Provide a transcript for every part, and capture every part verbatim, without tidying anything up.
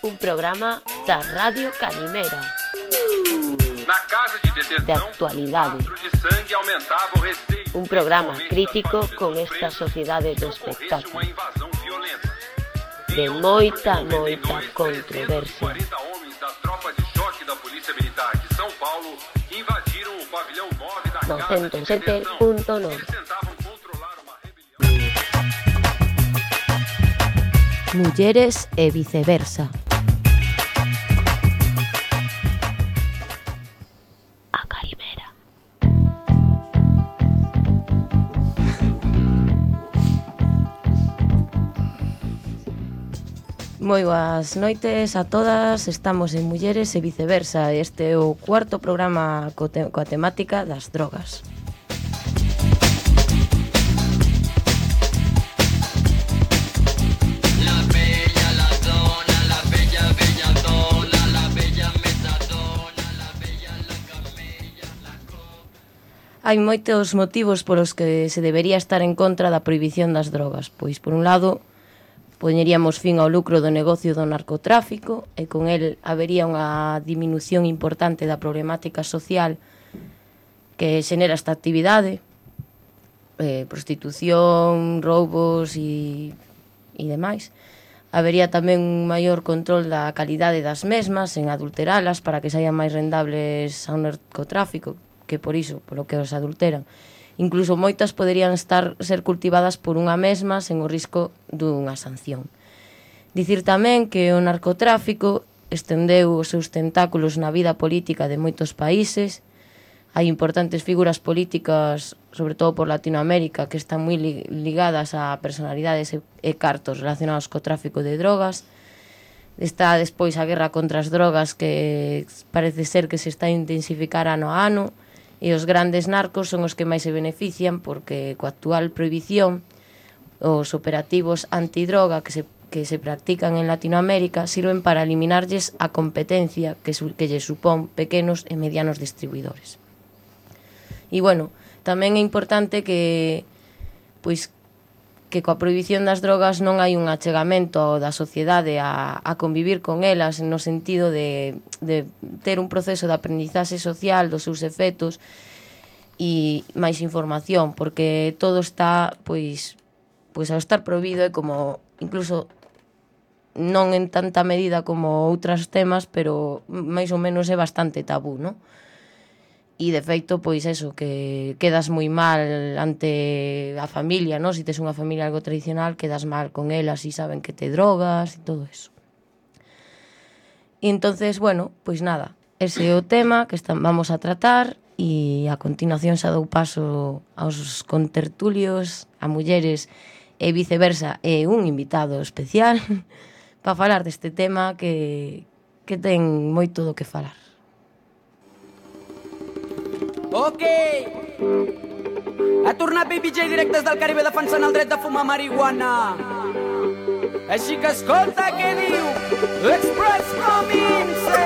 Un programa da Radio Calimera. Na casa de detenção, de actualidade. o de sangue aumentava o receio. Un programa crítico con esta sociedade do espectáculo. Uma invasão violenta. De moita, moita controversia. quarenta homens da tropa de choque da Polícia Militar de São Paulo invadiram o pavilhão nove da casa de noventa e sete detenção. punto nove. Eles tentavam controlar uma rebelião. Mulleres e viceversa. A Calimera. Moi boas noites a todas, estamos en Mulleres e Viceversa. Este é o cuarto programa co te coa temática das drogas. Hai moitos motivos polos que se debería estar en contra da prohibición das drogas. Pois, por un lado, poñeríamos fin ao lucro do negocio do narcotráfico e con el habería unha diminución importante da problemática social que xenera esta actividade, eh, prostitución, roubos e, e demais. Habería tamén un maior control da calidade das mesmas en adulteralas para que saian máis rendables ao narcotráfico, que por iso, polo que os adulteran. Incluso moitas poderían estar ser cultivadas por unha mesma sen o risco dunha sanción. Dicir tamén que o narcotráfico estendeu os seus tentáculos na vida política de moitos países. Hai importantes figuras políticas, sobre todo por Latinoamérica, que están moi ligadas a personalidades e cartos relacionados co tráfico de drogas. Está despois a guerra contra as drogas, que parece ser que se está a intensificar ano a ano, e os grandes narcos son os que máis se benefician porque coa actual prohibición os operativos antidroga que se, que se practican en Latinoamérica sirven para eliminarlles a competencia que, su, que lle supón pequenos e medianos distribuidores. E bueno, tamén é importante que pois que coa prohibición das drogas non hai un achegamento da sociedade a, a convivir con elas no sentido de, de ter un proceso de aprendizaxe social dos seus efectos e máis información, porque todo está, pois, pois ao estar prohibido é como, incluso non en tanta medida como outros temas, pero máis ou menos é bastante tabú, non? E de feito, pois eso, que quedas moi mal ante a familia, non? Se tes unha familia algo tradicional, quedas mal con elas e saben que te drogas e todo eso. E entonces, bueno, pois nada, ese é o tema que están, vamos a tratar e a continuación xa dou paso aos contertulios, a mulleres e viceversa, e un invitado especial para falar deste tema que, que ten moito do que falar. Ok! Ha tornat Baby J direct des del Caribe defensant el dret de fumar marihuana. Així que escolta què diu l'Express Province!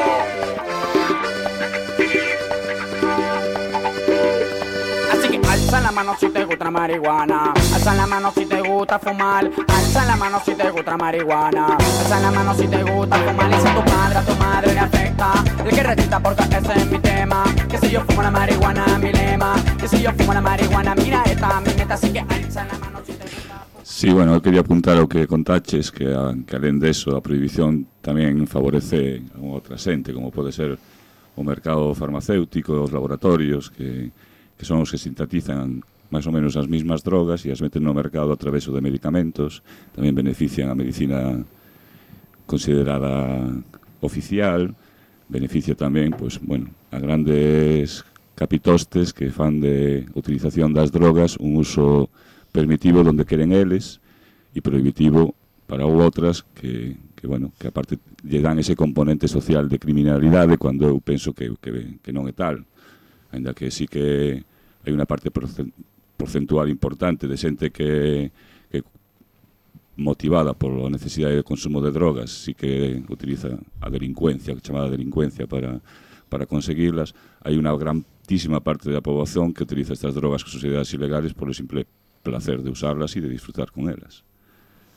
Así que alza la mano si te gusta marihuana, alza la mano si te gusta fumar, alza la mano si te gusta marihuana, alza la mano si te gusta fumar. Y si tu padre a tu madre le afecta, el que recita porque ese es mi tema, que si yo fumo la marihuana mi lema, que si yo fumo la marihuana mira esta mi meta, así que alza la mano si te gusta fumar. Sí, bueno, eu quería apuntar ao que contaches, que, a, que alén deso a prohibición tamén favorece a outra xente, como pode ser o mercado farmacéutico, os laboratorios, que que son os que sintetizan máis ou menos as mismas drogas e as meten no mercado a través de medicamentos, tamén benefician a medicina considerada oficial, beneficia tamén, pois, bueno, a grandes capitostes que fan de utilización das drogas un uso permitivo donde queren eles e prohibitivo para outras que, que, bueno, que aparte lle dan ese componente social de criminalidade cando eu penso que, que, que non é tal. Ainda que sí que hai unha parte porcentual importante de xente que, que motivada por a necesidade de consumo de drogas sí que utiliza a delincuencia, chamada delincuencia para, para conseguirlas. Hai unha grandísima parte da poboación que utiliza estas drogas con sociedades ilegales por o simple placer de usarlas e de disfrutar con elas.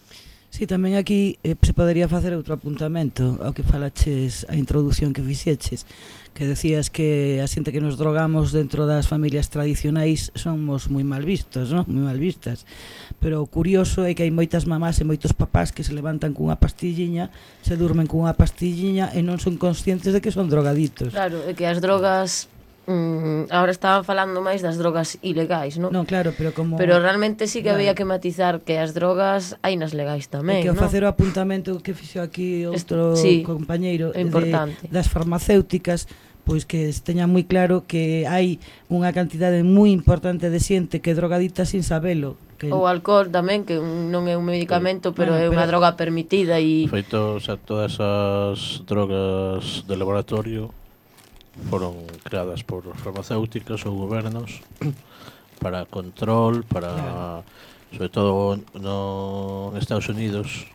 Si, sí, tamén aquí eh, se podería facer outro apuntamento ao que falaches, a introdución que fixeches, que decías que a xente que nos drogamos dentro das familias tradicionais somos moi mal vistos, non? Moi mal vistas. Pero o curioso é que hai moitas mamás e moitos papás que se levantan cunha pastilliña, se durmen cunha pastilliña e non son conscientes de que son drogaditos. Claro, é que as drogas... Mm, ahora estaban falando máis das drogas ilegais, non? Non, claro, pero como... Pero realmente sí que claro. había que matizar que as drogas hai nas legais tamén, non? E que ao non? facer o apuntamento que fixo aquí outro sí, compañeiro de, das farmacéuticas, pois que teña moi claro que hai unha cantidade moi importante de xente que é drogadita sin sabelo. Que... O alcohol tamén, que non é un medicamento, pero bueno, é unha pero... droga permitida e... Feito, o sea, todas as drogas de laboratorio foron creadas por farmacéuticas ou gobernos para control, para claro. Sobre todo no en Estados Unidos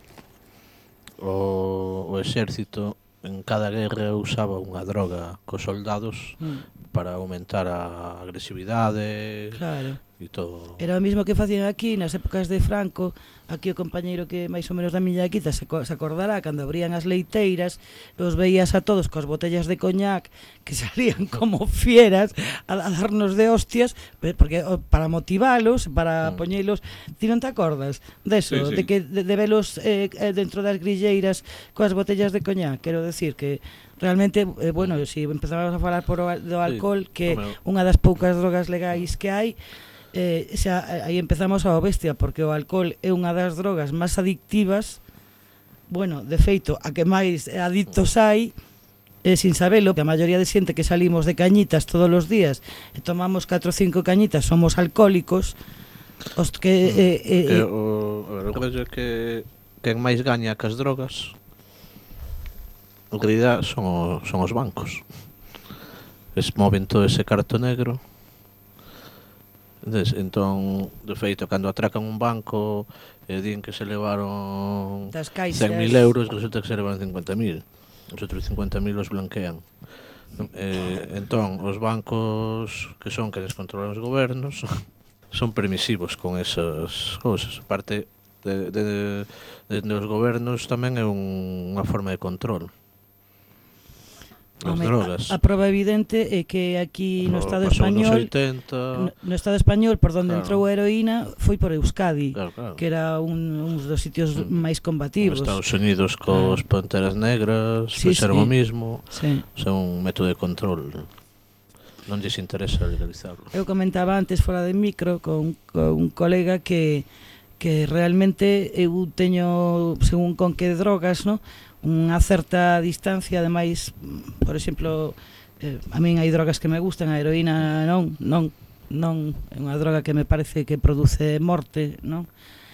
o, o exército en cada guerra usaba unha droga cos soldados mm. para aumentar a agresividade, claro. E todo. Era o mismo que facían aquí nas épocas de Franco. Aquí o compañeiro que máis ou menos da miña quita se, se acordará cando abrían as leiteiras, os veías a todos cos botellas de coñac que salían como fieras a, a darnos de hostias, porque para motivalos, para mm. poñelos. Ti non te acordas deso, sí, sí. de que de, de velos eh, dentro das grilleiras coas botellas de coñac? Quero decir que realmente, eh, bueno, si empezamos a falar por o, do alcohol, que é unha das poucas drogas legais que hai, eh, xa aí empezamos a bestia, porque o alcohol é unha das drogas máis adictivas, bueno, de feito, a que máis adictos hai, eh, sin sabelo, que a maioría de xente que salimos de cañitas todos os días e tomamos catro ou cinco cañitas somos alcohólicos, os que... Eh, eh, que o, o rollo que quen máis gaña que as drogas en realidad son, o, son os bancos. Es moven todo ese carto negro. Entonces, entón, de feito, cando atracan un banco e eh, din que se levaron cen mil euros, resulta que se levaron cincuenta mil. Os outros cincuenta mil os blanquean. Eh, entón, os bancos que son que descontrolan os gobernos son permisivos con esas cousas. Parte de, de, de, de os gobernos tamén é un, unha forma de control. As drogas. A, a prova evidente é que aquí no, no Estado español no, no Estado español por onde claro. entrou a heroína foi por Euskadi, claro, claro. que era un, un dos sitios mm. máis combativos. Nos Estados Unidos cos ah. Panteras Negras, sí, pois era o mismo, sí. son un método de control. Non lles interesa legalizarlo. Eu comentaba antes fora de micro con, con un colega que que realmente eu teño, según con que drogas, no, unha certa distancia, ademais, por exemplo, eh, a min hai drogas que me gustan, a heroína non, non, non é unha droga que me parece que produce morte, non?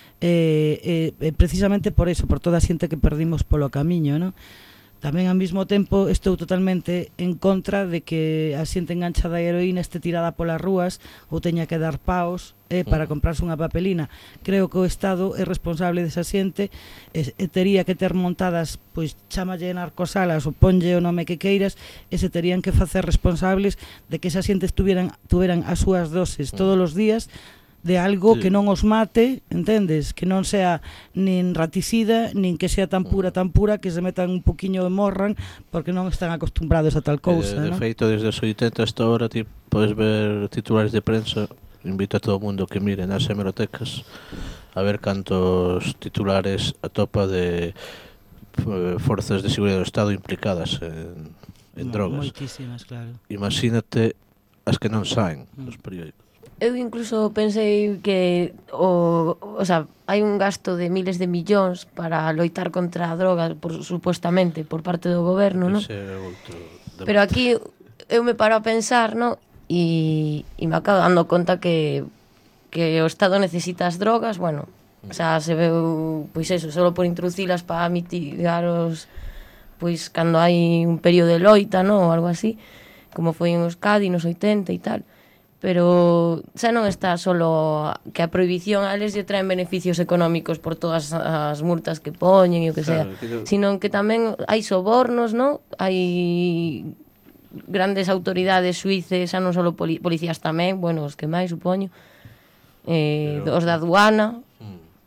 Eh, eh, precisamente por eso, por toda a xente que perdimos polo camiño, non? Tamén ao mesmo tempo estou totalmente en contra de que a xente enganchada a heroína este tirada polas rúas ou teña que dar paos eh, para comprarse unha papelina. Creo que o Estado é responsable desa xente e, e tería que ter montadas, pois chámalle narcosalas ou ponlle o nome que queiras, e se terían que facer responsables de que esa xente estuvieran, tuveran as súas doses todos os días de algo sí. que non os mate, entendes? Que non sea nin raticida, nin que sea tan pura, tan pura, que se metan un poquinho e morran, porque non están acostumbrados a tal cousa, eh, de ¿no? feito, desde os oitenta hasta ahora, ti podes ver titulares de prensa, invito a todo o mundo que mire nas hemerotecas a ver cantos titulares atopa de eh, forzas de seguridade do Estado implicadas en, en no, drogas. Moitísimas, claro. Imagínate as que non saen mm. nos periódicos. Eu incluso pensei que o, o sea, hai un gasto de miles de millóns para loitar contra a droga, por, supuestamente, por parte do goberno, non? Pero aquí eu me paro a pensar, non? E, e me acabo dando conta que, que o Estado necesita as drogas, bueno, o sea, se veu, pois eso, solo por introducilas para mitigar os, pois, cando hai un período de loita, non? Ou algo así, como foi en Euskadi nos oitenta e tal. Pero xa non está solo que a prohibición a eles lle traen beneficios económicos por todas as multas que poñen e o que sea, claro, que... sino que tamén hai sobornos, non? Hai grandes autoridades suíces, xa non só policías tamén, bueno, os que máis, supoño, eh, Pero... os da aduana, mm.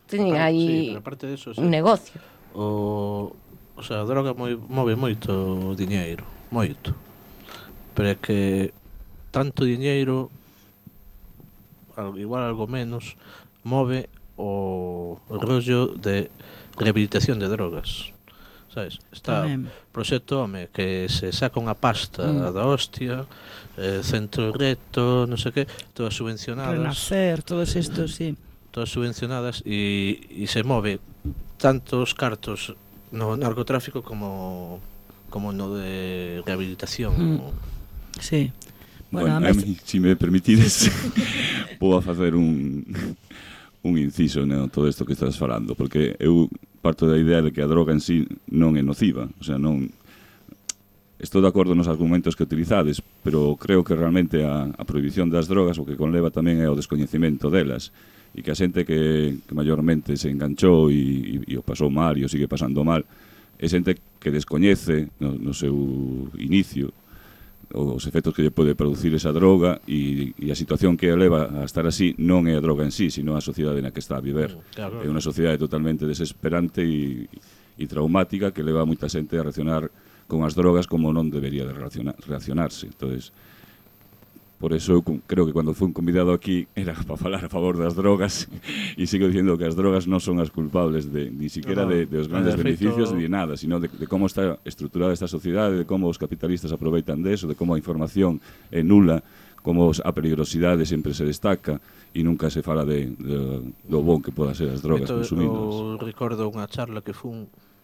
teñen aí sí, eso, sí. un negocio. O, o sea, a droga moi, move moito diñeiro, moito. Pero é que tanto diñeiro, igual algo menos, move o, o rollo de rehabilitación de drogas. Sabes? Está o proxecto Home que se saca unha pasta mm. da hostia, eh, Centro Reto, non sei que, todas subvencionadas. Renacer, todos estos, sí. Todas subvencionadas e, e se move tantos cartos no narcotráfico como como no de rehabilitación. Mm. Sí. Bueno, bueno a mí, si me permitides, vou a facer un un inciso en todo isto que estás falando, porque eu parto da idea de que a droga en sí non é nociva, o sea, non estou de acordo nos argumentos que utilizades, pero creo que realmente a, a prohibición das drogas o que conleva tamén é o descoñecemento delas, e que a xente que, que maiormente se enganchou e, e, e o pasou mal e o sigue pasando mal é xente que descoñece no, no seu inicio os efectos que lle pode producir esa droga e, e a situación que a leva a estar así non é a droga en sí, sino a sociedade na que está a viver. Claro. É unha sociedade totalmente desesperante e, e traumática que leva a moita xente a reaccionar con as drogas como non debería de reaccionar, reaccionarse. Entonces, por eso eu creo que cando fui convidado aquí era para falar a favor das drogas e sigo dicindo que as drogas non son as culpables de, ni siquiera de, de os grandes de beneficios ni de nada, sino de, de como está estruturada esta sociedade, de como os capitalistas aproveitan de eso, de como a información é nula, como a peligrosidade sempre se destaca e nunca se fala de, de, do bon que podan ser as drogas consumidas. Eu recordo unha charla que fun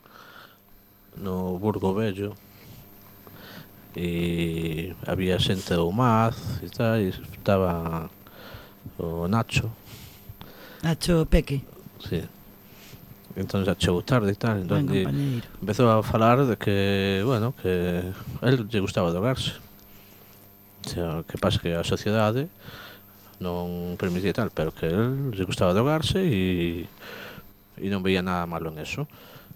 no Burgo Vello e había xente do U M A Z e tal, e estaba o Nacho Nacho Peque, sí. Entón xa chegou tarde e tal, entón empezou a falar de que, bueno, que él lle gustaba drogarse, o sea, que pasa que a sociedade non permitía tal, pero que él lle gustaba drogarse e e non veía nada malo en eso.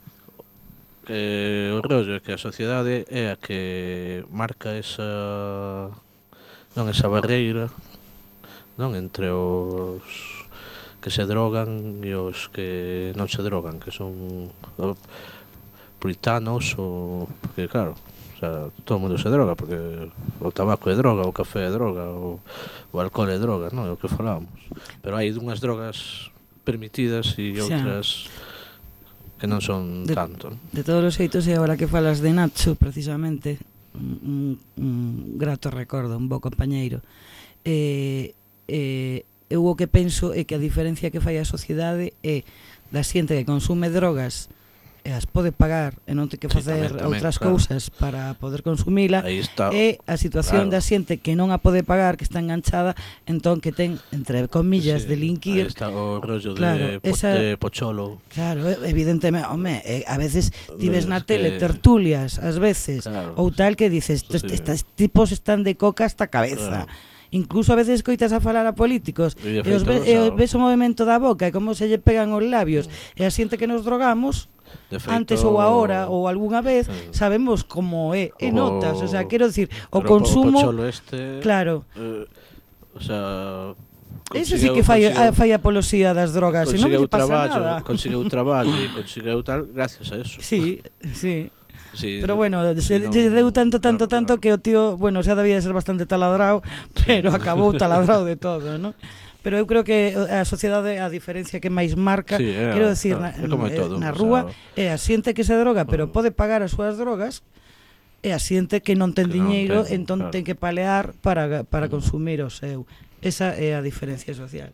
Eh, o rollo é que a sociedade é a que marca esa non esa barreira non entre os que se drogan e os que non se drogan, que son puritanos ou porque claro, o sea, todo o mundo se droga porque o tabaco é droga, o café é droga, o, o alcohol é droga, non é o que falamos, pero hai unhas drogas permitidas e outras que non son de, tanto. De todos os xeitos, e agora que falas de Nacho, precisamente, un, un grato recordo, un bo compañeiro. Eh, eh, eu o que penso é que a diferencia que fai a sociedade é da xente que consume drogas e as pode pagar e non ten que facer sí, tamén, outras tamén, cousas claro, para poder consumila, e a situación claro, da xente que non a pode pagar, que está enganchada, entón que ten, entre comillas, sí, delinquir. Aí está o rollo claro, de, esa, de pocholo. Claro, evidentemente, home, eh, a veces ti ves na tele que, tertulias, ás veces, claro, ou tal que dices, sí, estos tipos están de coca hasta cabeza. Claro. Incluso a veces coitas a falar a políticos e, e os ve, e ves o movimento da boca e como se lle pegan os labios, mm, e a xente que nos drogamos feito, antes ou agora ou algunha vez, sí, sabemos como é, e notas, o sea, quero decir, o consumo este, claro, eh, o sea, ese sí que fai a, fai apoloxía das drogas, e non lle pasa traballo, nada. Conseguiu traballo e conseguiu tal gracias a eso. Sí, sí. Sí, pero bueno, se no, deu tanto, tanto, claro, tanto que o tío, bueno, xa debía ser bastante taladrado, pero acabou taladrado de todo, ¿no? Pero eu creo que a sociedade, a diferencia que máis marca, sí, é, quero decir, claro, na, todo, na rúa, o sea, é a xente que se droga, pero bueno, pode pagar as súas drogas, e a xente que non ten que diñeiro, non ten, entón claro, ten que palear para, para consumir o seu. Esa é a diferencia social.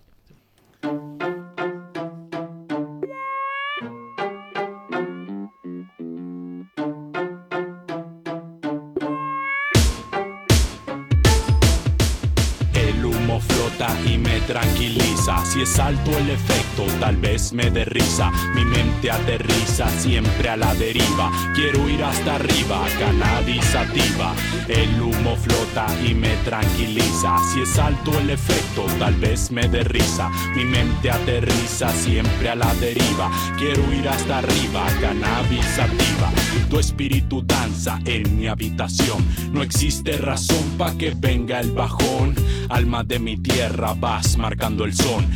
Y me tranquiliza, si es alto el efecto tal vez me dé risa, mi mente aterriza siempre a la deriva, quiero ir hasta arriba, cannabis sativa, el humo flota y me tranquiliza, si es alto el efecto tal vez me dé risa, mi mente aterriza siempre a la deriva, quiero ir hasta arriba, cannabis sativa, tu espíritu danza en mi habitación, no existe razón pa' que venga el bajón, alma de mi tierra vas marcando el son,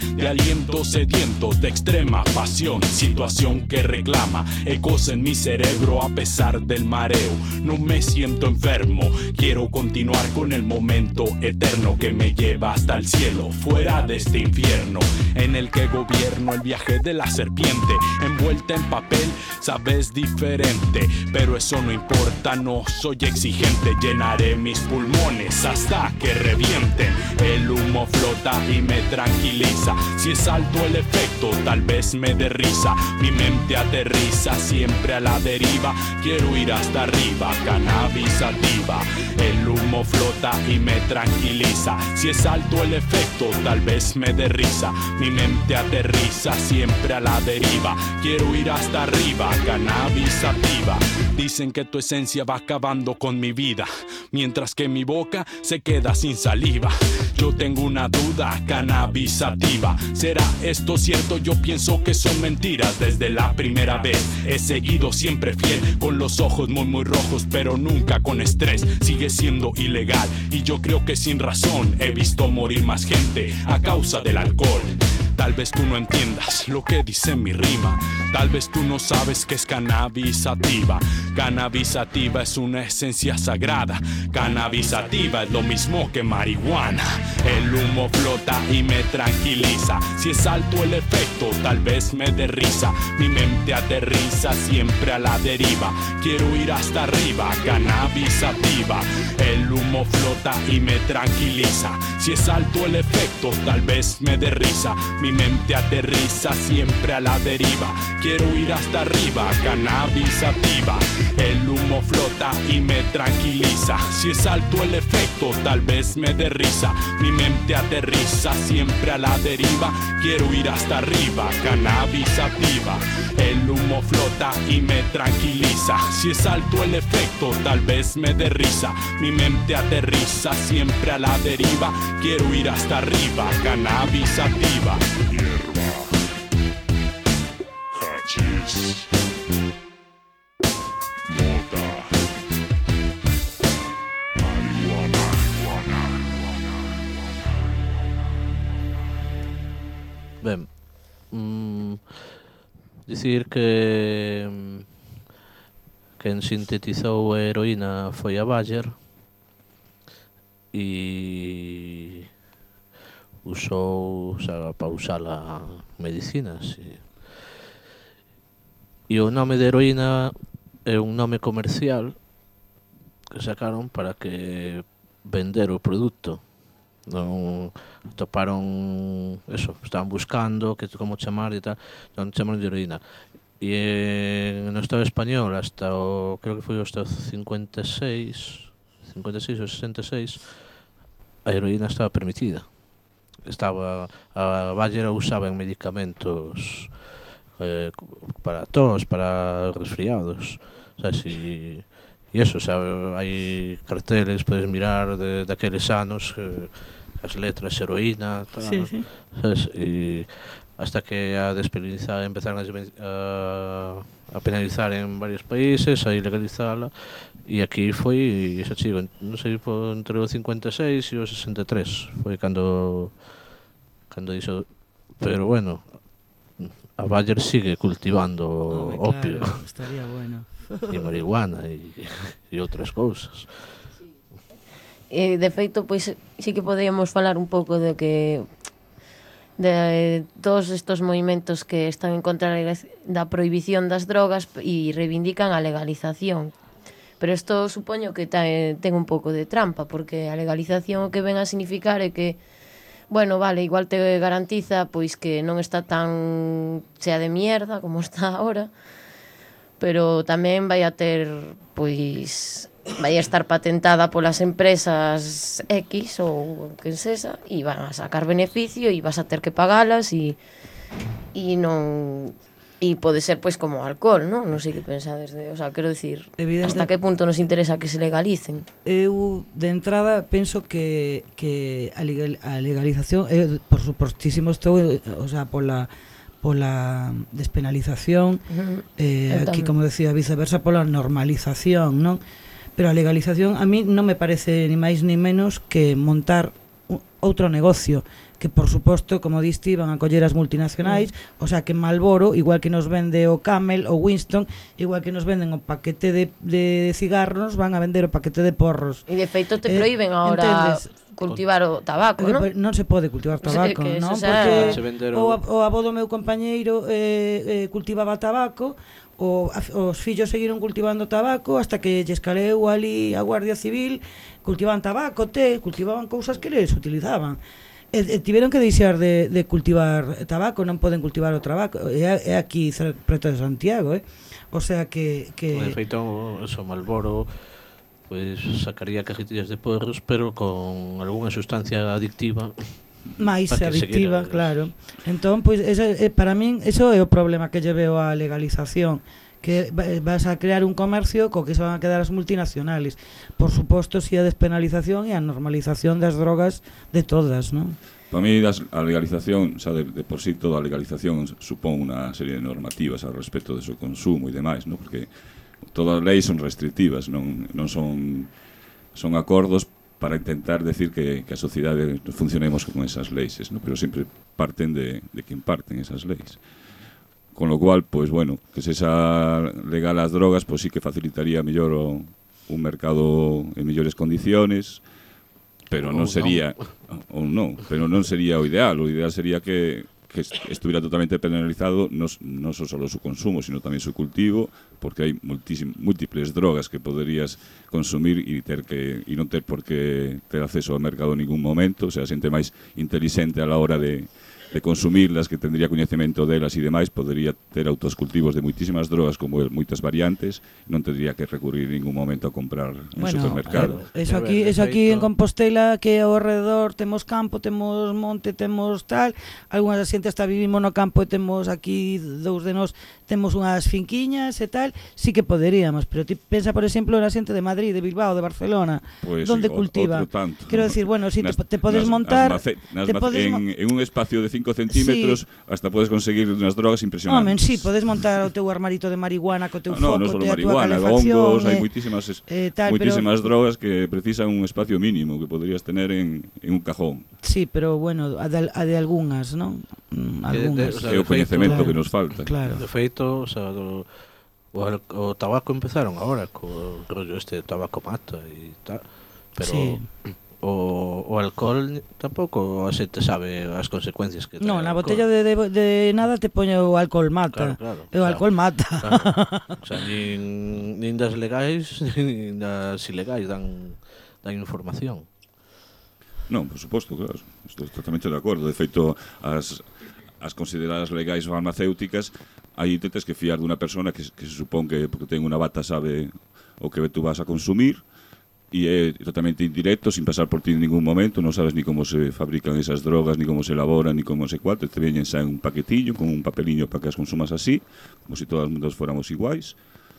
de alientos sedientos de extrema pasión, situación que reclama ecos en mi cerebro a pesar del mareo. No me siento enfermo, quiero continuar con el momento eterno que me lleva hasta el cielo, fuera de este infierno en el que gobierno el viaje de la serpiente, envuelta en papel, sabes, diferente, pero eso no importa, no soy exigente, llenaré mis pulmones hasta que revienten, el humo flota y me tranquiliza, si es alto el efecto tal vez me dé risa, mi mente aterriza siempre a la deriva, quiero ir hasta arriba, cannabis sativa, el humo flota y me tranquiliza, si es alto el efecto tal vez me dé risa, mi mente aterriza siempre a la deriva, quiero ir hasta arriba, cannabis sativa, dicen que tu esencia va acabando con mi vida, mientras que mi boca se queda sin saliva, yo tengo una duda, cannabis sativa, ¿será esto cierto? Yo pienso que son mentiras, desde la primera vez he seguido siempre fiel, con los ojos muy muy rojos pero nunca con estrés, sigue siendo ilegal y yo creo que sin razón, he visto morir más gente a causa del alcohol. Tal vez tú no entiendas lo que dice mi rima, tal vez tú no sabes que es cannabis sativa. Cannabis sativa es una esencia sagrada, cannabis sativa es lo mismo que marihuana. El humo flota y me tranquiliza, si es alto el efecto tal vez me dé risa, mi mente aterriza siempre a la deriva, quiero ir hasta arriba, cannabis sativa. El humo flota y me tranquiliza, si es alto el efecto tal vez me dé risa, mi mente aterriza siempre a la deriva, quiero ir hasta arriba, cannabis sativa. El humo flota y me tranquiliza, si es alto el efecto tal vez me dé risa, mi mente aterriza siempre a la deriva, quiero ir hasta arriba, cannabis sativa. El humo flota y me tranquiliza, si es alto el efecto tal vez me dé risa, mi mente aterriza siempre a la deriva, quiero ir hasta arriba, cannabis sativa. Hierba, hachís, mota, marihuana, Ben, mm, dicir que mm, quen sintetizou a heroína foi a Bayer e usou, o sea, para usala medicinas e, e o nome de heroína é un nome comercial que sacaron para que vender o produto. Non toparon eso, estaban buscando que como chamar e tal, non chamaron de heroína. E no Estado español hasta o, creo que foi hasta o cincuenta e seis ou sesenta e seis a heroína estaba permitida. Estaba, a Bayer usaba en medicamentos eh, para tos, para resfriados, o sea, si, e eso, o sea, hai carteles, podes mirar de, daqueles anos, eh, as letras heroína, tal, sí, sí. ¿Sabes? E hasta que a despenalizar, empezaron a, a, a penalizar en varios países, a ilegalizarla, e aquí foi, ese chico, non sei, entre o cincuenta e seis e o sesenta e tres, foi cando cando iso, pero bueno, a Bayer sigue cultivando oh, opio, claro, estaría bueno, e marihuana e, e outras cousas. E de feito, pois sí que podíamos falar un pouco de que de todos estos movimentos que están en contra da prohibición das drogas e reivindican a legalización. Pero isto supoño que ten un pouco de trampa, porque a legalización o que ven a significar é que, bueno, vale, igual te garantiza pois que non está tan chea de mierda como está ahora, pero tamén vai a ter, pois, vai a estar patentada polas empresas X ou quen sexa e van a sacar beneficio e vas a ter que pagalas e e non e pode ser pois como alcohol, non? Non sei que pensades de, o sea, quero dicir, Evidente, hasta que punto nos interesa que se legalicen. Eu de entrada penso que que a, legal, a legalización eu por supostísimo estou, o sea, pola pola despenalización, uh-huh. eh, aquí como decía viceversa pola normalización, non? Pero a legalización a mí non me parece ni máis ni menos que montar outro negocio, que por suposto, como diste, van a coller as multinacionais, mm. o sea que Marlboro, igual que nos vende o Camel, o Winston, igual que nos venden o paquete de, de cigarros, van a vender o paquete de porros. E de feito te proíben eh, ahora entendes? cultivar o tabaco, non? Non se pode cultivar tabaco, que non? Porque o, o abo do meu compañeiro eh, eh, cultivaba tabaco, o, os fillos seguiron cultivando tabaco hasta que lles caleu ali a Guardia Civil, cultivaban tabaco, té, cultivaban cousas que les utilizaban. E, e tiveron que deixar de, de cultivar tabaco, non poden cultivar o tabaco. É, é aquí preto de Santiago, eh? O sea que... que... De feito, o Marlboro pues sacaría cajetillas de porros, pero con algunha sustancia adictiva máis adictiva, seguir, claro. Entón, pois, pues, ese, para min, eso é o problema que lle veo a legalización, que vas a crear un comercio co que se van a quedar as multinacionales. Por suposto, si a despenalización e a normalización das drogas de todas, non? Para mí, a legalización, xa de, de por sí, toda a legalización supón unha serie de normativas ao respecto do seu consumo e demais, non? Porque todas as leis son restrictivas, non, non son, son acordos para intentar decir que, que a sociedade funcionemos con esas leis, ¿no? Pero sempre parten de, de quen parten esas leis. Con lo cual, pues bueno, que se esa legal as drogas, pues sí que facilitaría mellor o, un mercado en mellores condiciones, pero non sería ou non, pero non sería o ideal. O ideal sería que que estuviera totalmente penalizado no, no solo su consumo, sino también su cultivo, porque hay múltiples drogas que podrías consumir y ter que y non ter por qué ter acceso ao mercado en ningún momento, o sea, xente máis inteligente a la hora de, de consumirlas, que tendría coñecemento delas e demais, podría ter autoscultivos de muitísimas drogas como el, moitas variantes, non tendría que recurrir en ningún momento a comprar en bueno, supermercado. Eh, eso aquí, eso aquí en Compostela, que ao redor temos campo, temos monte, temos tal, algunhas xente hasta vivimos no campo e temos aquí dous de nós, temos unhas finquiñas e tal, sí que poderíamos, pero ti pensa, por exemplo, na xente de Madrid, de Bilbao, de Barcelona, pues, donde sí, cultiva. Quero decir, bueno, si sí, te, te podes nas, montar... Nas mace, nas te podes en, en un espacio de cinco centímetros, sí, hasta podes conseguir unas drogas impresionantes. Home, sí, podes montar o teu armarito de marihuana co teu no, foco, no, no solo te marihuana, hongos, hai moitísimas, eh, tal, moitísimas pero... drogas que precisan un espacio mínimo que podrías tener en, en un cajón. Sí, pero bueno, a de, a de algunhas, non? Mm, algunhas. É o coñecemento que nos falta. Claro. De feito, o sea, do, o, o tabaco empezaron agora co rollo este de tabaco mata e tal, pero... Sí. O, o alcohol tampouco a xente sabe as consecuencias que ten. Non, na botella de, de, de nada te poñe o alcohol mata. Claro, claro, o alcohol claro, mata. Claro. O sea, nin, nin das legais nin das ilegais dan, dan información. Non, por suposto, claro. Estou totalmente de acordo. De feito, as, as consideradas legais farmacéuticas, aí te tens que fiar dunha persona que, que se supón que porque ten unha bata sabe o que tú vas a consumir, e é totalmente indirecto, sin pasar por ti en ningún momento, non sabes ni como se fabrican esas drogas, ni como se elaboran, ni como se cuánto, te veñen xa en un paquetillo, con un papeliño para que as consumas así, como se si todos os mundos fóramos iguais,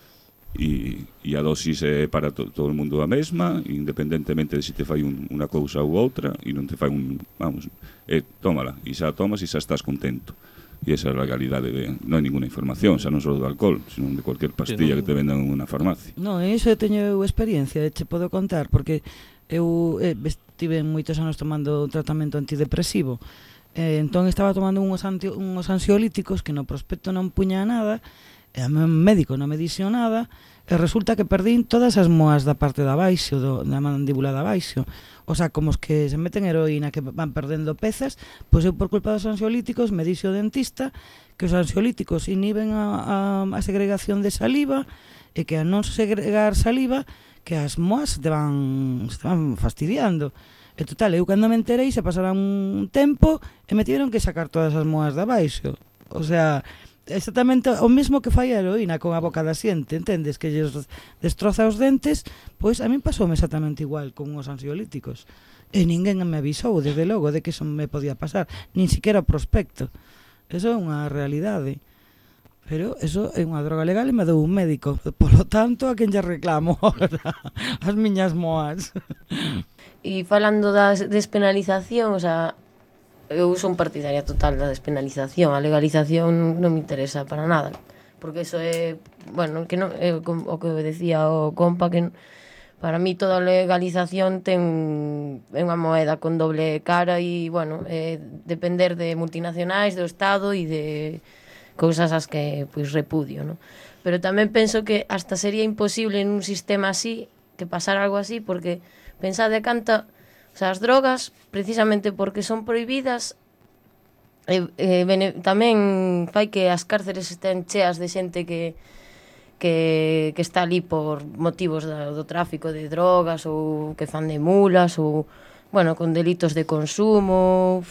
e, e a dosis é para to, todo o mundo a mesma, independentemente de se si te fai un, unha cousa ou outra, e non te fai un, vamos, é, tómala, e xa tomas e xa estás contento. E esa é a realidade de, non hai ninguna información, xa non só do alcohol, sino de cualquier pastilla sí, no, que te vendan en unha farmacia. Non, iso teño experiencia, te podo contar, porque eu eh, estive moitos anos tomando un tratamento antidepresivo, eh, entón estaba tomando uns, anti, uns ansiolíticos que no prospecto non puña nada, e a meu médico non me dixo nada, e resulta que perdín todas as moas da parte da baixo, do, da mandíbula da baixo. O sea, como os que se meten heroína que van perdendo pezas, pois eu por culpa dos ansiolíticos me dixo o dentista que os ansiolíticos inhiben a, a, a segregación de saliva e que a non segregar saliva que as moas te van, te van fastidiando. E total, eu cando me enterei se pasara un tempo e me tiveron que sacar todas as moas da baixo. O sea, exactamente o mesmo que fai a heroína con a boca da xente, entendes? Que lles destroza os dentes, pois a mí pasoume exactamente igual con os ansiolíticos. E ninguén me avisou, desde logo, de que eso me podía pasar, nin siquiera o prospecto. Eso é unha realidade. Pero eso é unha droga legal e me dou un médico. Por lo tanto, a quen lle reclamo as miñas moas. E falando da despenalización, o sea, eu son partidaria total da despenalización, a legalización non me interesa para nada, porque eso é, bueno, que non é o que decía o compa, que para mí toda legalización ten unha moeda con doble cara e, bueno, eh, depender de multinacionais, do Estado e de cousas as que pois repudio, ¿no? Pero tamén penso que hasta sería imposible en un sistema así que pasara algo así, porque pensade canta, o sea, as drogas, precisamente porque son prohibidas, eh, eh, bene, tamén fai que as cárceres estén cheas de xente que que, que está ali por motivos do, do tráfico de drogas ou que fan de mulas ou, bueno, con delitos de consumo,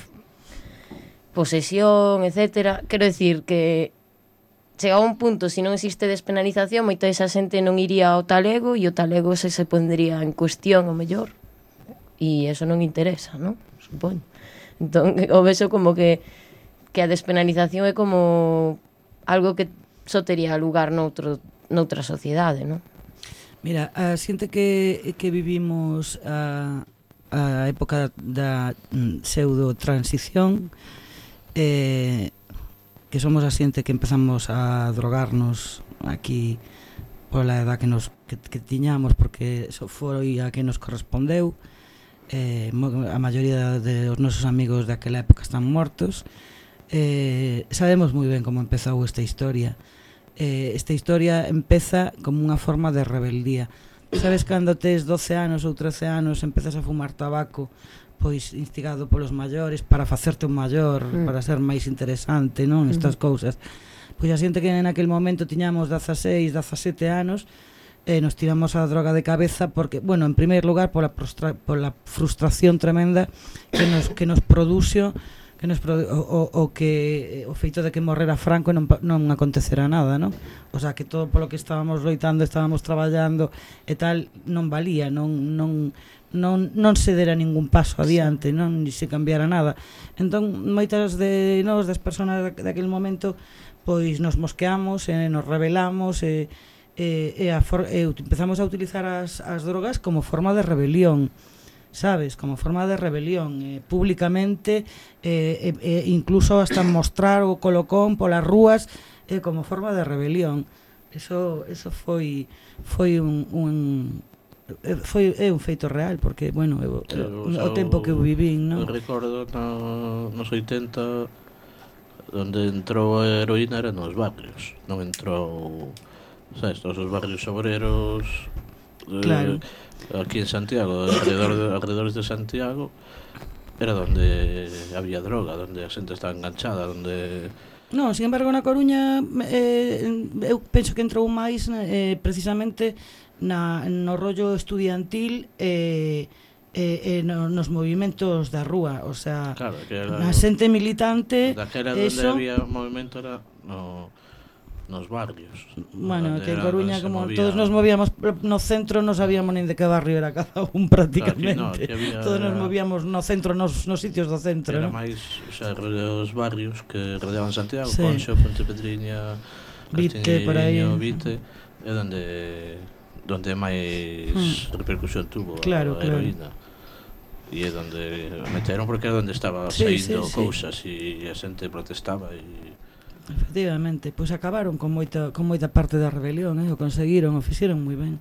posesión, etcétera. Quero dicir que chega a un punto, se non existe despenalización, moita esa xente non iría ao talego e o talego se se pondría en cuestión o mellor. E eso non interesa, non? Supoño. Entón, o vexo como que que a despenalización é como algo que só tería lugar noutro noutra sociedade, non? Mira, a xente que, que vivimos a, a época da pseudo-transición, eh, que somos a xente que empezamos a drogarnos aquí pola edad que, nos, que, que tiñamos, porque eso foi a que nos correspondeu, eh, a maioría dos nosos amigos daquela época están mortos, eh, sabemos moi ben como empezou esta historia. Eh, esta historia empeza como unha forma de rebeldía. Sabes, cando tes doce anos ou trece anos empezas a fumar tabaco, pois instigado polos maiores para facerte un maior, mm. para ser máis interesante, non? Estas mm. cousas. Pois a xente que en aquel momento tiñamos dezaseis, dezasete anos, eh, nos tiramos a droga de cabeza porque, bueno, en primeiro lugar pola, prostra, pola frustración tremenda que nos, que nos produxo que nos produ- o, o, o que o feito de que morrera Franco non, non acontecerá nada, non? O sea, que todo polo que estábamos loitando, estábamos traballando e tal, non valía, non non non non se dera ningún paso adiante, non ni se cambiara nada. Entón, moitas de nós, das persoas daquele momento, pois nos mosqueamos, e nos rebelamos e e, e, a for, e empezamos a utilizar as, as drogas como forma de rebelión, sabes, como forma de rebelión, eh, públicamente, eh, eh, incluso hasta mostrar o colocón polas rúas, eh, como forma de rebelión. Eso eso foi foi un, un foi é un feito real, porque, bueno, eu, sí, o, o tempo que eu vivín, non? Eu recordo no, nos oitenta, onde entrou a heroína era nos barrios, non entrou, sabes, todos os barrios obreros, claro. Eh, aquí en Santiago, alrededor de, alrededores de Santiago, era donde había droga, donde a xente estaba enganchada, donde... Non, sin embargo, na Coruña, eh, eu penso que entrou máis eh, precisamente na, no rollo estudiantil e eh, eh, no, nos movimentos da rúa, o sea, claro, que era, na xente militante, daquela eso, donde había movimento era no... nos barrios. Bueno, que en Coruña, como movía... todos nos movíamos no centro, non sabíamos nin de que barrio era cada un prácticamente. Claro, no, había... Todos nos movíamos no centro, nos, nos sitios do centro, era, ¿no? máis, o sea, os barrios que rodeaban Santiago, sí. Conxo, Pontepedriña, Vite, por aí. Vite, é donde donde máis hmm. repercusión tuvo claro, a heroína. Claro. E é donde meteron porque é donde estaba sí, saindo sí, cousas sí. E a xente protestaba e efectivamente, pois acabaron con moita con moita parte da rebelión, eh, o conseguiron, o fixeron moi ben.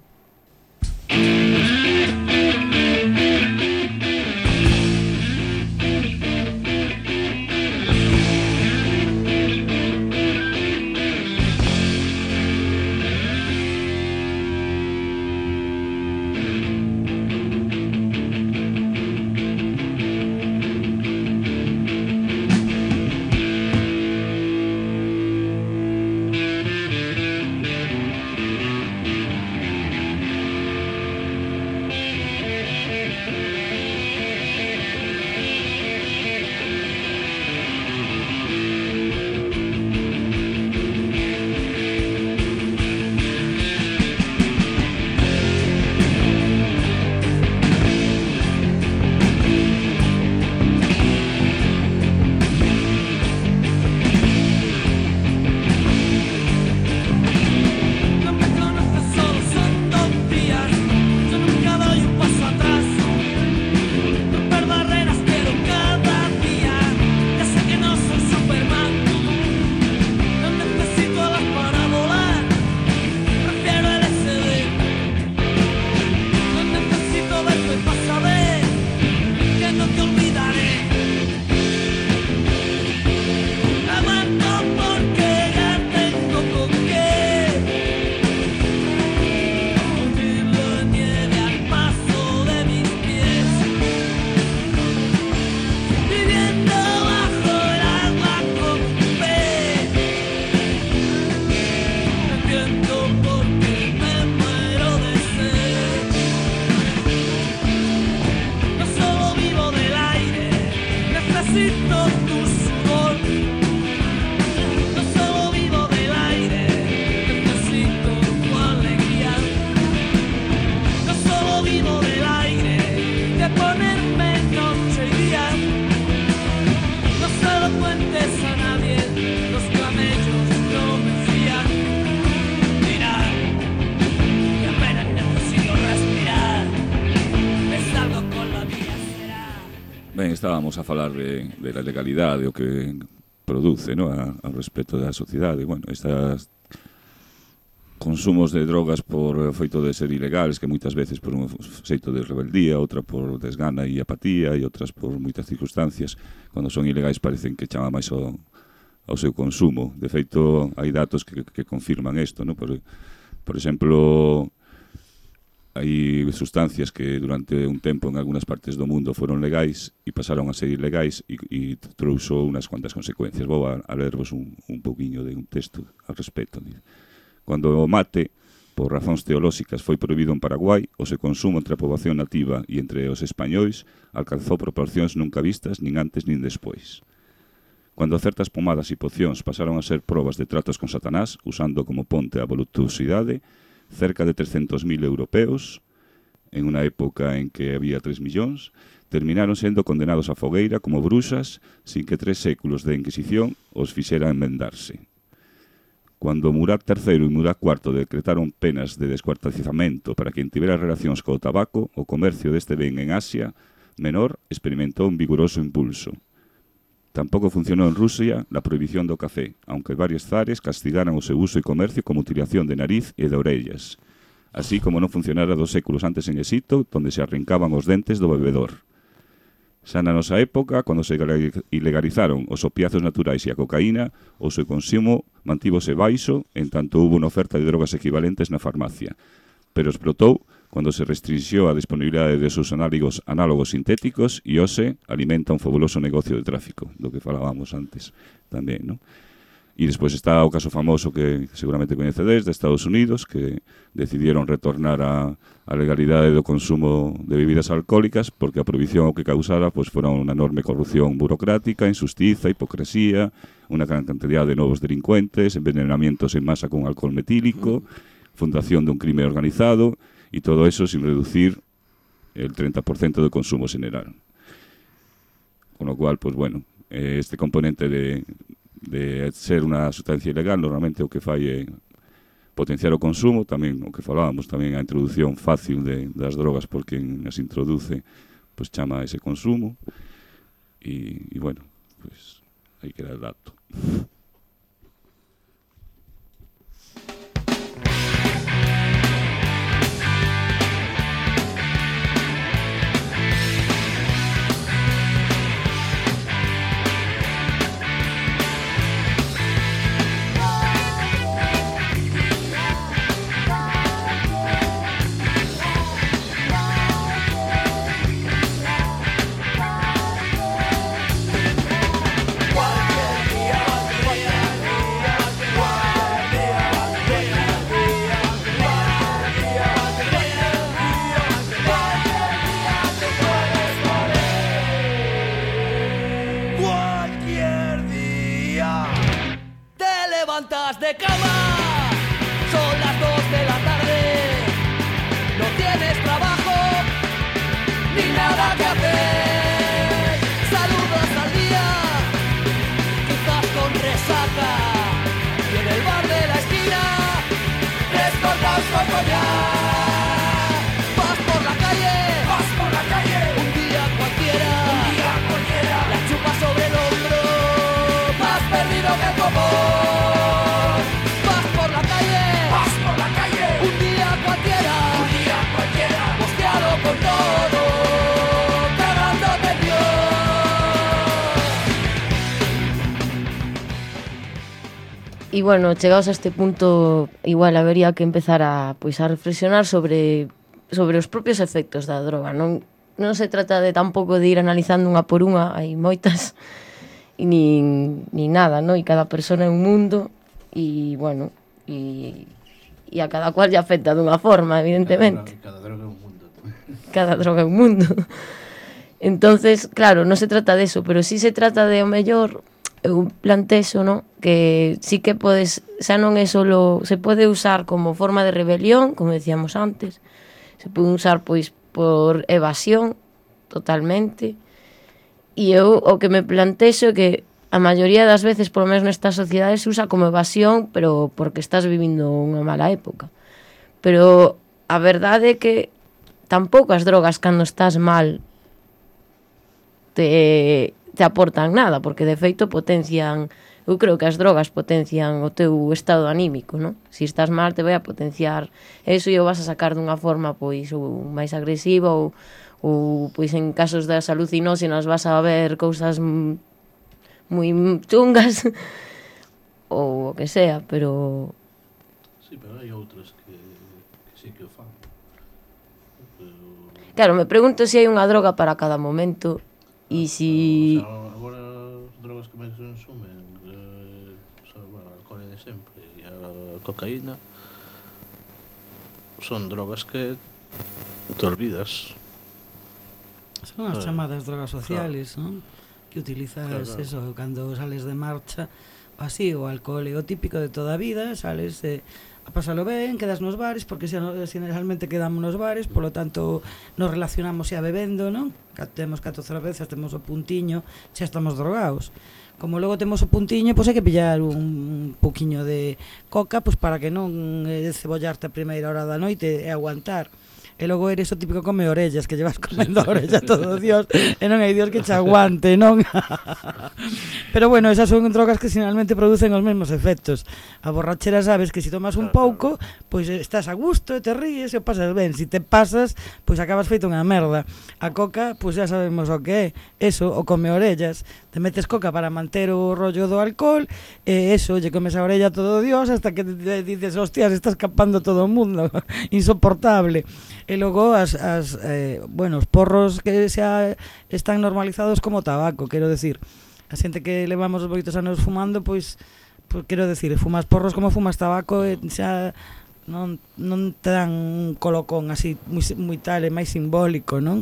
estábamos a falar de, de la legalidade, o que produce, no, a, ao respecto da sociedade. Bueno, estas consumos de drogas por o feito de ser ilegales, que moitas veces por un xeito de rebeldía, outra por desgana e apatía, e outras por moitas circunstancias. Cando son ilegais parecen que chama máis ao, ao seu consumo. De feito, hai datos que, que confirman isto, no? Por, por exemplo, hai sustancias que durante un tempo en algunhas partes do mundo foron legais e pasaron a ser ilegais e, e trouxo unhas cuantas consecuencias. Vou a, a lervos un, un poquinho de un texto al respecto. Cando o mate, por razóns teolóxicas, foi prohibido en Paraguai, o seu consumo entre a poboación nativa e entre os españois alcanzou proporcións nunca vistas nin antes nin despois. Cando certas pomadas e pocións pasaron a ser probas de tratos con Satanás, usando como ponte a voluptuosidade, cerca de trescentos mil europeos, en unha época en que había tres millóns, terminaron sendo condenados a fogueira como bruxas, sin que tres séculos de Inquisición os fixera enmendarse. Cando Murat terceiro e Murat cuarto decretaron penas de descuartizamento para quen tivera relacións co tabaco, o comercio deste ben en Asia menor experimentou un vigoroso impulso. Tampouco funcionou en Rusia la prohibición do café, aunque varios zares castigaran o seu uso e comercio como mutilación de nariz e de orellas, así como non funcionara dos séculos antes en Egipto, donde se arrincaban os dentes do bebedor. Xa na nosa época, cando se ilegalizaron os opiáceos naturais e a cocaína, o seu consumo mantívose baixo, en tanto hubo unha oferta de drogas equivalentes na farmacia. Pero explotou cando se restringiu a disponibilidade de seus análogos, análogos sintéticos e hoxe alimenta un fabuloso negocio de tráfico, do que falábamos antes tamén, non? E despois está o caso famoso que seguramente coñecedes de Estados Unidos, que decidieron retornar a, a legalidade do consumo de bebidas alcohólicas porque a prohibición o que causara pues, fora unha enorme corrupción burocrática, injustiza, hipocresía, unha gran cantidad de novos delincuentes, envenenamientos en masa con alcohol metílico, fundación de un crime organizado, e todo eso sin reducir el treinta por ciento do consumo general. Con lo cual, pues bueno, este componente de... de ser unha sustancia ilegal, normalmente o que fai é potenciar o consumo, tamén o que falábamos, tamén a introducción fácil de, das drogas por quen as introduce, pois chama a ese consumo, e, e bueno, pois aí queda el dato. De cama, son las dos de la tarde, no tienes trabajo ni nada que hacer, saludas al día, quizás con resaca, y en el bar de la esquina descortas con coñac, vas por la calle, vas por la calle, un día cualquiera, un día cualquiera, la chupa sobre el hombro, más perdido que el común. Con todo, cagándote Dios. E bueno, chegados a este punto, igual habería que empezar a pois a reflexionar sobre sobre os propios efectos da droga. Non non se trata de tampouco de ir analizando unha por unha, hai moitas e nin nin nada, non? E cada persona é un mundo e bueno, e e a cada cual lle afecta dunha forma, evidentemente. Cada, cada droga é un mundo. Cada droga é un mundo. Entonces, claro, non se trata de eso, pero sí se trata de o mellor eu plantexo, ¿no? Que sí que podes, xa non é solo, se pode usar como forma de rebelión, como decíamos antes, se pode usar pois por evasión totalmente. E eu o que me plantexo é que a maioría das veces, por lo menos nesta sociedade, se usa como evasión, pero porque estás vivindo unha mala época. Pero a verdade é que tampouco as drogas cando estás mal te, te aportan nada, porque de feito potencian, eu creo que as drogas potencian o teu estado anímico, non? Se estás mal te vai a potenciar eso e o vas a sacar dunha forma pois ou máis agresiva ou, ou pois en casos das alucinóxenas vas a ver cousas moi chungas ou o que sea, pero... Sí, pero hai outras que, que sí que o fan. Pero... Claro, me pregunto se hai unha droga para cada momento e si... O sea, agora as drogas que máis consumen eh, son, bueno, a alcohol de sempre e a cocaína son drogas que te olvidas. Son as chamadas drogas sociales, claro. non? Que utilizas, claro, claro. eso, cando sales de marcha, así, o alcohol é o típico de toda a vida, sales eh, a pasalo ben, quedas nos bares, porque se, generalmente quedamos nos bares, polo tanto nos relacionamos xa bebendo, non? Temos catorce veces, temos o puntiño, xa estamos drogados. Como logo temos o puntiño, pois hai que pillar un pouquiño de coca, pois para que non eh, cebollarte a primeira hora da noite e aguantar. E logo eres o típico come orellas, que llevas comendo a orella todo Dios, e non hai Dios que te aguante, non? Pero bueno, esas son drogas que finalmente producen os mesmos efectos. A borrachera sabes que se tomas un pouco, pois estás a gusto, e te ríes e o pasas ben. Se te pasas, pois acabas feito unha merda. A coca, pois xa sabemos o que é. Eso, o come orellas. Te metes coca para manter o rollo do alcohol, e eso, lle comes a orella todo Dios, hasta que te dices, hostia, se está escapando todo o mundo. Insoportable. E logo as, as eh, bueno, os porros que xa están normalizados como tabaco, quero decir, a xente que levamos moitos anos fumando, pois, pois quero decir, fumas porros como fumas tabaco, e xa non, non te dan un colocón así moi, moi tal, é máis simbólico, non?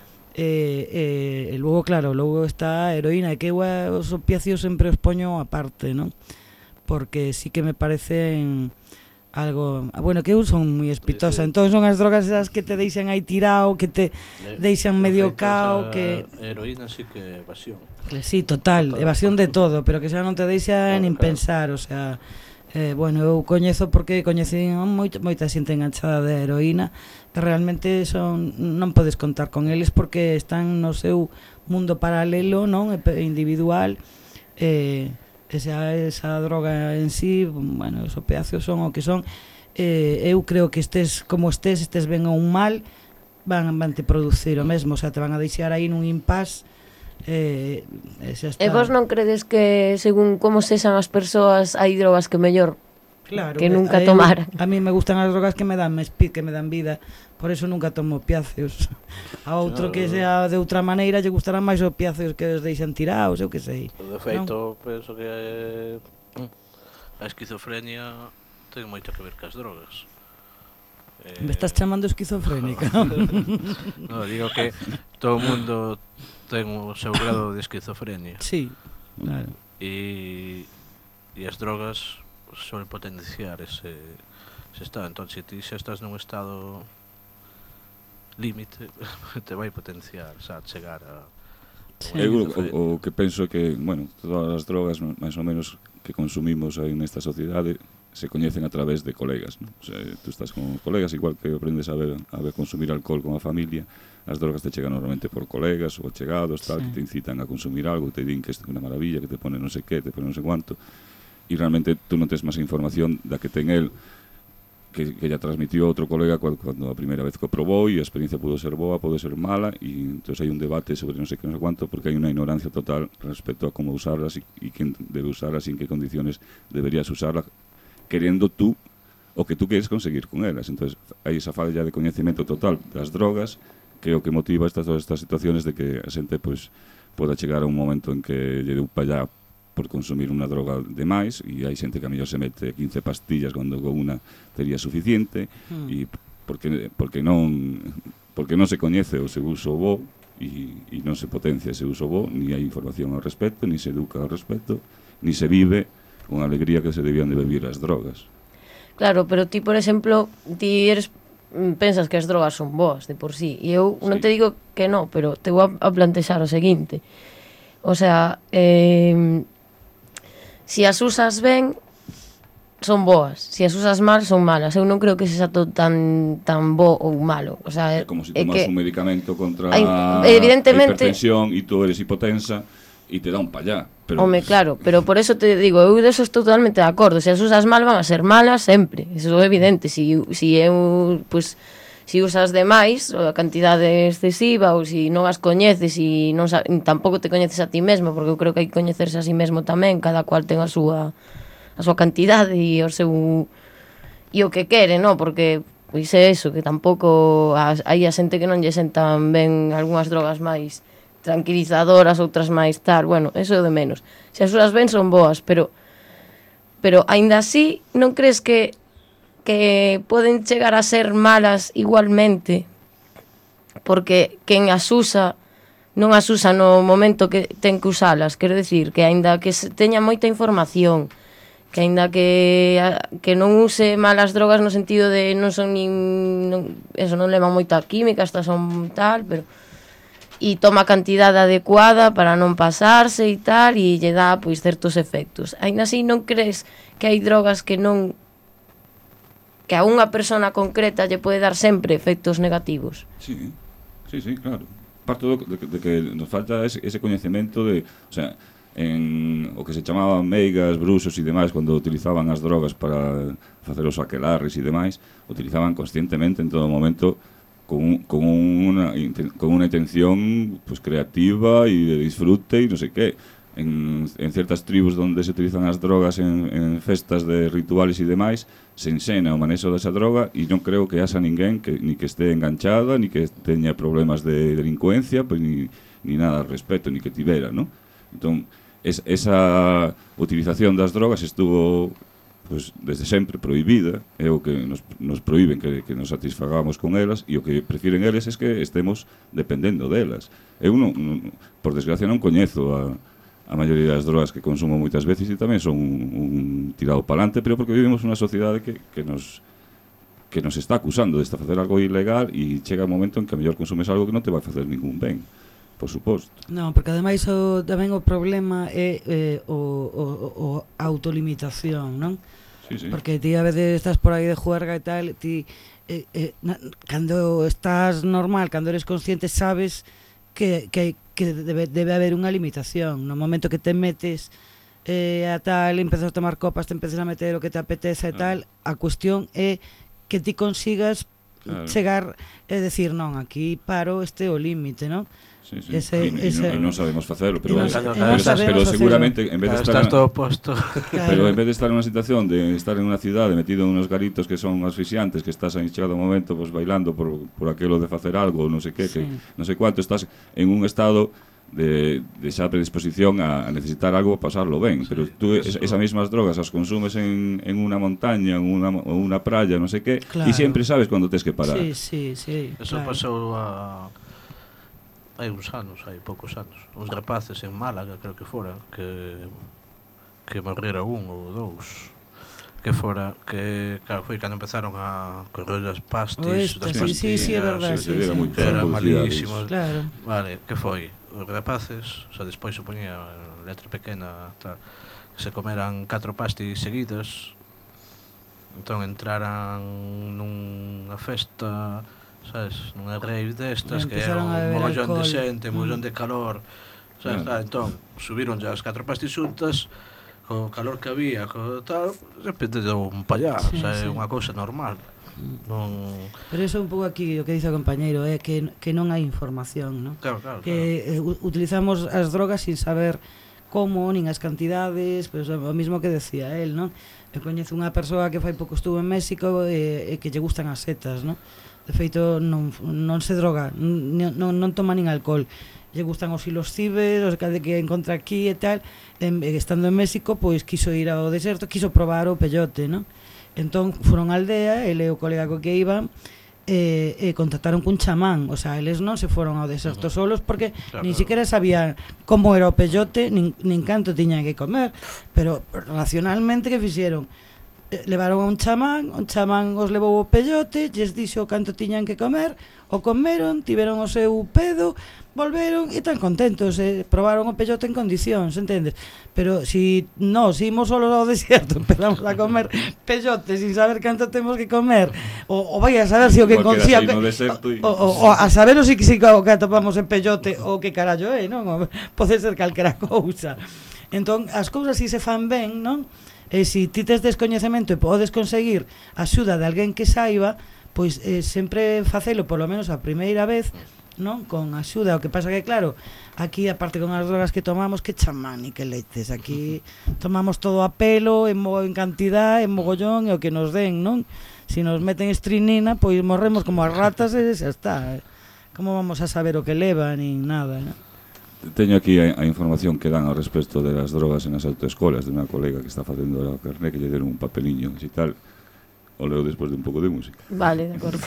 E, e, e logo, claro, logo está a heroína, e que eu os opiáceos sempre os poño aparte, non? Porque sí que me parecen algo, bueno, que eu son moi espitosa, sí, sí. Entón son as drogas esas que te deixan aí tirado, que te Le, deixan medio cao, que heroína sí que evasión. Sí, total, evasión de todo, pero que xa non te deixa claro, nin claro. pensar, o sea, eh, bueno, eu coñezo porque coñeci moita, moita xente enganchada de heroína, que realmente son, non podes contar con eles porque están no seu mundo paralelo, non, individual, eh Esa, esa droga en sí, bueno, os opiáceos son o que son, eh, eu creo que estés como estés, estés ben ou mal, van, van te producir o mesmo, o sea, te van a deixar aí nun impasse, eh, e xa está. E vos non credes que según como sexan as persoas hai drogas que mellor claro, que nunca a, tomaran? A mí me gustan as drogas que me dan speed, que me dan vida, por eso nunca tomo opiáceos. A outro que sea de outra maneira lle gustarán máis opiáceos que os deixan tirados, eu que sei. De feito, penso que a esquizofrenia ten moito que ver cas drogas. Eh... Me estás chamando esquizofrénica? No, digo que todo o mundo ten o seu grado de esquizofrenia. Sí, claro. E, e as drogas suelen potenciar ese, ese estado. Entón, se ti xa estás nun estado límite, te vai potenciar, xa, chegar a... Sí. Eu o, o que penso que, bueno, todas as drogas máis ou menos que consumimos aí nesta sociedade se coñecen a través de colegas, ¿no? O sea, tú estás con colegas, igual que aprendes a ver, a ver consumir alcohol con a familia, as drogas te chegan normalmente por colegas ou chegados, tal, sí. Que te incitan a consumir algo, te din que é unha maravilla, que te pone non sei qué, te pone non sei cuánto, e realmente tú non tens máis información da que ten el, que, que ya transmitió outro colega cuando, cuando a primeira vez que o probou, e a experiencia pudo ser boa, pode ser mala, e entón hai un debate sobre non sei que non sei cuánto, porque hai unha ignorancia total respecto a como usarlas e, e quen debe usarlas e en que condiciones deberías usarlas, querendo tú o que tú queres conseguir con elas. Entón hai esa falla de coñecemento total das drogas, que é o que motiva estas, todas estas situaciones de que a xente pois, poda chegar a un momento en que lle deu pa allá por consumir unha droga de máis, e hai xente que a mellor se mete quince pastillas cando con unha tería suficiente, mm. e porque, porque non porque non se coñece o seu uso bo, e, e non se potencia ese uso bo, ni hai información ao respecto, ni se educa ao respecto, ni se vive con a alegría que se debían de vivir as drogas. Claro, pero ti, por exemplo, ti eres pensas que as drogas son boas de por sí, e eu non sí. te digo que non, pero te vou a plantexar o seguinte, o sea, eh, si as usas ben, son boas. Se as usas mal, son malas. Eu non creo que sexa todo tan tan bo ou malo. O sea, é como se é tomas que un medicamento contra hai, a evidentemente, hipertensión e tú eres hipotensa e te dá un pallá. Pero... Home, claro, pero por eso te digo, eu deso estou totalmente de acordo. Se as usas mal, van a ser malas sempre. Eso é evidente. Si, si eu, pues, si usas demais, a cantidade excesiva, ou si non as coñeces e non sa- tampouco te coñeces a ti mesmo, porque eu creo que hai que coñecerse a si mesmo tamén, cada cual ten a súa a súa cantidade e o seu e o que quere, no? Porque pois é eso, que tampouco as, hai a xente que non lle sentan ben algunhas drogas máis tranquilizadoras, outras máis tal, bueno, eso é de menos. Se as usas ben son boas, pero pero aínda así non crees que que poden chegar a ser malas igualmente, porque quen as usa non as usa no momento que ten que usalas, quero decir, que aínda que teña moita información, que aínda que que non use malas drogas no sentido de non son nin non, eso, non levan moita química, estas son tal, pero e toma a cantidade adecuada para non pasarse e tal, e lle dá pois certos efectos. Aínda así non crees que hai drogas que non que a unha persona concreta lle pode dar sempre efectos negativos? Sí, sí, sí, claro. Parto de, de, de que nos falta ese, ese coñecemento de, o sea, en o que se chamaban meigas, bruxos e demais, cando utilizaban as drogas para facer os aquelarres e demais, utilizaban conscientemente en todo momento con, con, unha, con unha intención pues, creativa e de disfrute e non sei que. En, en ciertas tribus onde se utilizan as drogas en, en festas de rituales e demais, se ensena o manexo desa droga e non creo que haxa ninguén que, ni que este enganchada, ni que teña problemas de delincuencia, pues, ni, ni nada al respecto, ni que tivera, ¿no? Entón, es, esa utilización das drogas estuvo pues, desde sempre prohibida, é o que nos, nos prohíben que, que nos satisfagamos con elas, e o que prefiren eles es que estemos dependendo delas. Eu, non, non, por desgracia, non coñezo a, a maioría das drogas que consumo moitas veces e tamén son un, un tirado palante, pero porque vivimos unha sociedade que, que nos que nos está acusando de facer algo ilegal e chega un momento en que a mellor consumes algo que non te vai facer ningún ben. Por suposto. Non, porque ademais o, tamén o problema é eh, o, o, o autolimitación, non? Sí, sí. Porque ti a veces estás por aí de juerga e tal, ti eh, eh, na, cando estás normal, cando eres consciente, sabes que, que, que debe, debe haber unha limitación. No momento que te metes eh, a tal, empezas a tomar copas, te empezas a meter o que te apetece e tal, a cuestión é que ti consigas claro. chegar e decir, non, aquí paro, este o límite, non? Sí, sí. Ese, e, ese, e non, non sabemos facelo, pero, no, pero, no pero, pero seguramente en vez de estar estás todo posto. Claro. Pero en vez de estar en unha situación de estar en unha cidade metido en unos garitos que son asfixiantes, que estás aí chegado un momento pues, bailando por, por aquelo de facer algo, non sei que, sí. que non sei cuánto, estás en un estado de, de xa predisposición a, a necesitar algo para pasarlo ben, sí, pero tú es, esas mismas drogas as consumes en, en unha montaña, en unha, ou unha praia, non sei que, claro. e sempre sabes cando tens que parar. Sí, sí, sí. Eso claro. pasou a hai uns anos, hai poucos anos, uns rapaces en Málaga, creo que fora, que que morrera un ou dous, que fora, que claro, foi cando empezaron a correr as pastis, das sí, sí, sí, é verdade, sí, sí, sí, sí. que eran malísimos. Claro. Vale, que foi? Os rapaces, o sea, despois se poñía letra pequena, tal, que se comeran catro pastis seguidas, entón entraran nunha festa, sabes, nunha rave destas que era un mogollón de xente, un mogollón de calor, sabes, tal, entón subiron ya as catro pastis xuntas, co calor que había, co tal, de repente deu un pallá, sí, o sea, é sí. unha cousa normal. Non... Pero eso é un pouco aquí o que dice o compañeiro, é que, que non hai información, non? Claro, claro, que claro. Eh, utilizamos as drogas sin saber como, nin as cantidades, pero pues, o mismo que decía él, non? Eu coñezo unha persoa que fai pouco estuvo en México e, e que lle gustan as setas, non? De feito, non, non se droga, non, non, non toma nin alcohol. Lle gustan os siloscibes, os que encontra aquí e tal. En, estando en México, pois quiso ir ao deserto, quiso probar o peyote, non? Entón, foron á aldea, ele e o colega co que iban, e, e contactaron cun chamán. O sea, eles non se foron ao deserto uh-huh. solos, porque claro, nin siquiera sabían como era o peyote, nin, nin canto tiñan que comer. Pero racionalmente, que fixeron? levaron a un chamán, un chamán os levou o pellote, lles dixo canto tiñan que comer, o comeron, tiveron o seu pedo, volveron e tan contentos, eh, probaron o pellote en condicións, entendes? Pero si no, si imos solos ao desierto, empezamos a comer pellote sin saber canto temos que comer, o, o vai a saber si o que consía, o, o, o a saber o si, si o que atopamos en pellote o que carallo é, non? O, pode ser calquera cousa. Entón, as cousas si se fan ben, non? E se ti tes descoñecemento e podes conseguir axuda de alguén que saiba, pois eh, sempre facelo polo menos a primeira vez, non? Con axuda. O que pasa que claro, aquí aparte con as drogas que tomamos, que chamán e que leches, aquí tomamos todo a pelo, en, mo, en cantidad, en mogollón, e o que nos den, non? Se nos meten estrinina, pois morremos como as ratas e xa está. Como vamos a saber o que leva, nin nada, non? Teño aquí a, a información que dan ao respecto de las drogas en as autoescolas de unha colega que está facendo o carné, que lle deron un papeliño e tal. O leo despois de un pouco de música. Vale, de acordo.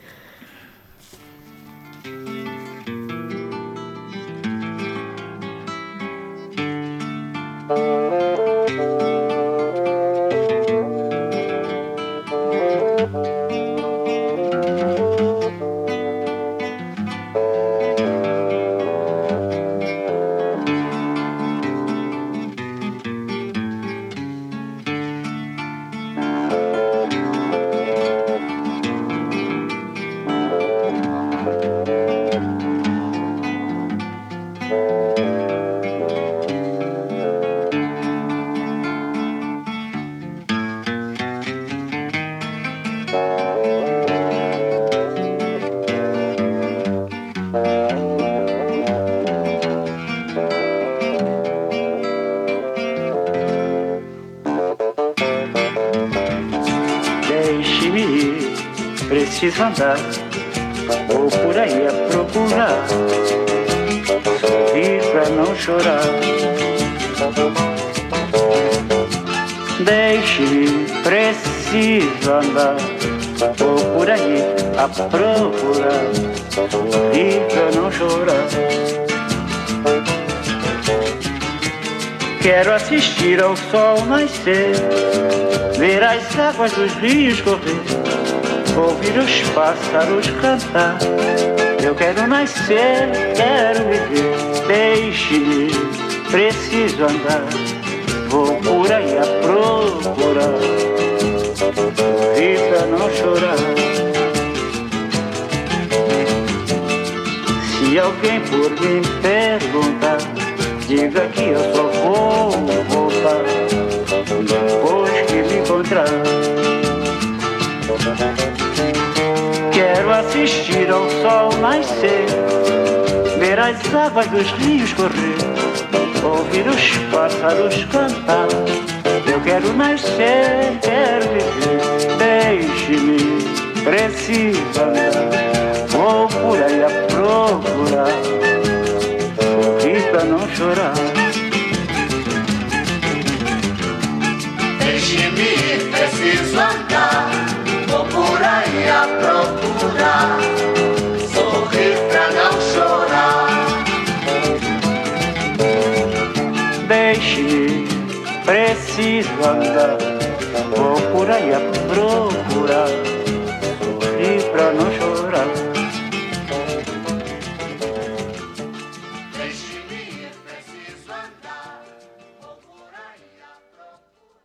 Preciso andar, vou por aí a procurar, sorrir pra não chorar. Deixe-me, preciso andar, vou por aí a procurar, sorrir pra não chorar. Quero assistir ao sol nascer, ver as águas dos rios correr, ouvir os pássaros cantar. Eu quero nascer, quero viver. Deixe-me, preciso andar, vou por aí a procurar, sorrir pra não chorar. Se alguém por mim perguntar, diga que eu só vou voltar depois que me encontrar. Quero assistir ao sol nascer, ver as águas dos rios correr, ouvir os pássaros cantar. Eu quero nascer, quero viver. Deixe-me, preciso andar, vou por aí a procurar, sorrir pra não chorar. Deixe-me, preciso andar, vou por aí a procurar, sorrir pra não chorar. Deixe-me, preciso andar, vou por aí a procurar, sorrir pra não chorar. Deixe-me, preciso andar, vou por aí a procurar.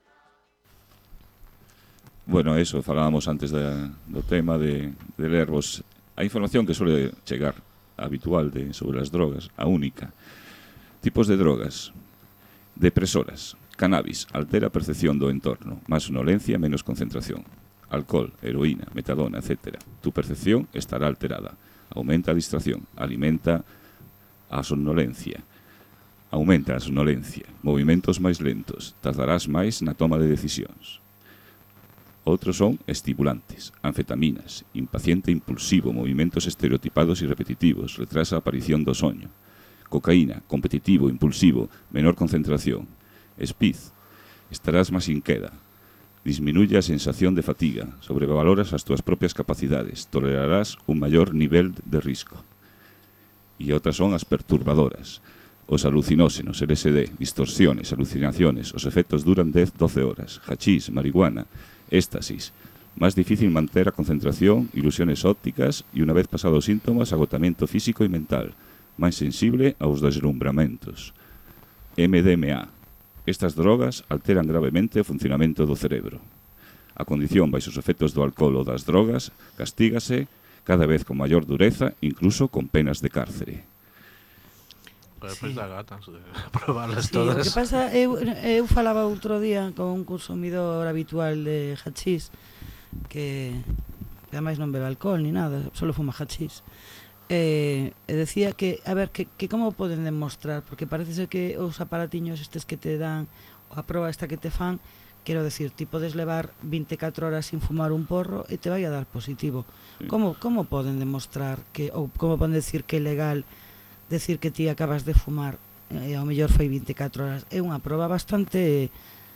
Bueno, eso, falábamos antes de, do tema de, de lervos. A información que suele chegar habitual de, sobre as drogas, a única. Tipos de drogas. Depresoras. Cannabis, altera a percepción do entorno. Más sonolencia, menos concentración. Alcohol, heroína, metadona, etcétera. Tu percepción estará alterada. Aumenta a distracción. Alimenta a somnolencia. Aumenta a somnolencia. Movimentos máis lentos. Tardarás máis na toma de decisións. Outros son estimulantes, anfetaminas, impaciente impulsivo, movimentos estereotipados y repetitivos, retrasa a aparición do soño. Cocaína, competitivo, impulsivo, menor concentración. Speed, estarás máis inqueda. Disminuye a sensación de fatiga, sobrevaloras as túas propias capacidades, tolerarás un maior nivel de risco. E outras son as perturbadoras. Os alucinóxenos, L S D, distorsiones, alucinaciones, os efectos duran dez a doce horas. Hachís, marihuana, éxtasis. Más difícil manter a concentración, ilusiones ópticas e unha vez pasados os síntomas, agotamiento físico e mental. Máis sensible aos deslumbramentos. M D M A. Estas drogas alteran gravemente o funcionamento do cerebro. A condición baixo os efectos do alcohol ou das drogas castígase cada vez con maior dureza, incluso con penas de cárcere. Pero depois da gatas de probarlas Sí, todas. o que pasa, eu, eu falaba outro día con un consumidor habitual de hachís que, que ademais non bebe alcohol ni nada, solo fuma hachís. E, e decía que, a ver, que, que como poden demostrar, porque parece ser que os aparatiños estes que te dan, ou a proba esta que te fan, quero decir, ti podes levar vinte e catro horas sin fumar un porro e te vai a dar positivo. Sí. Como, como poden demostrar que, ou como poden decir que é legal decir que ti acabas de fumar e ao mellor foi vinte e catro horas? É unha proba bastante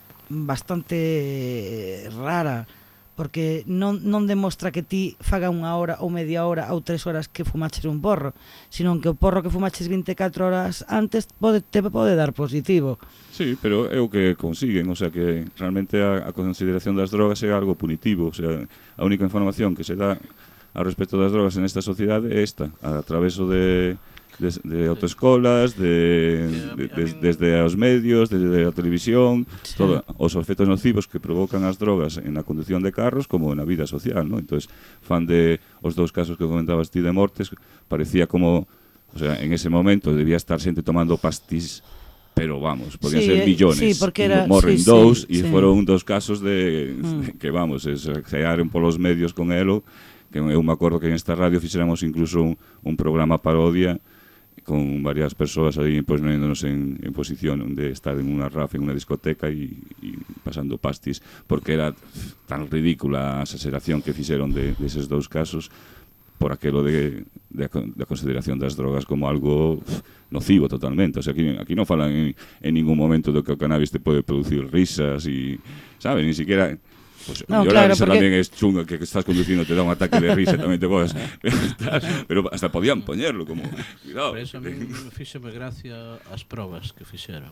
bastante rara, porque non, non demostra que ti faga unha hora ou media hora ou tres horas que fumaches un porro, sino que o porro que fumaches vinte e catro horas antes pode, te pode dar positivo. Sí, pero é o que consiguen, o sea que realmente a, a consideración das drogas é algo punitivo, o sea, a única información que se dá ao respecto das drogas en esta sociedade é esta, a traveso de De, de autoescolas, de, de, de, desde os medios, desde a televisión, sí. Todo, os efectos nocivos que provocan as drogas en a conducción de carros como na vida social, ¿no? Entonces, fan de os dous casos que comentabas ti de mortes, parecía como, o sea, en ese momento debía estar xente tomando pastís, pero vamos, podían sí, ser millones. Sí, porque era, morren sí, dous sí, e sí. foron un dos casos de, mm. de que, vamos, se crearon polos medios con elo, que eu me acordo que en esta radio fixéramos incluso un, un programa parodia con varias persoas aí ponéndonos en, en posición de estar en unha rafa, en unha discoteca e, e pasando pastis, porque era tan ridícula a exageración que fixeron de, de eses dous casos por aquelo de, de, de a consideración das drogas como algo nocivo totalmente. O sea, aquí, aquí non falan en, en ningún momento do que o cannabis te pode producir risas e, sabes, ni siquiera... Pues, no, claro, la risa porque... tamén é chunga, que, que estás conducindo te dá un ataque de risa, tamén te podes pero hasta podían poñerlo como cuidado. Por eso a mí fíxeme gracia as probas que fixeron,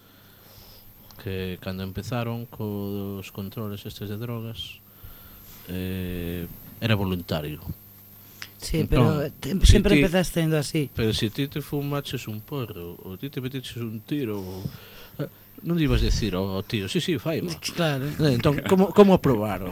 que cando empezaron cos controles estes de drogas eh, era voluntario. Sí, entón, pero te, sempre si empezas tendo así. Pero se si ti te fumaches un porro ou ti te meteches un tiro ou non ibas decir ao tío, sí, sí, fai. Claro. Entón, como como probaron?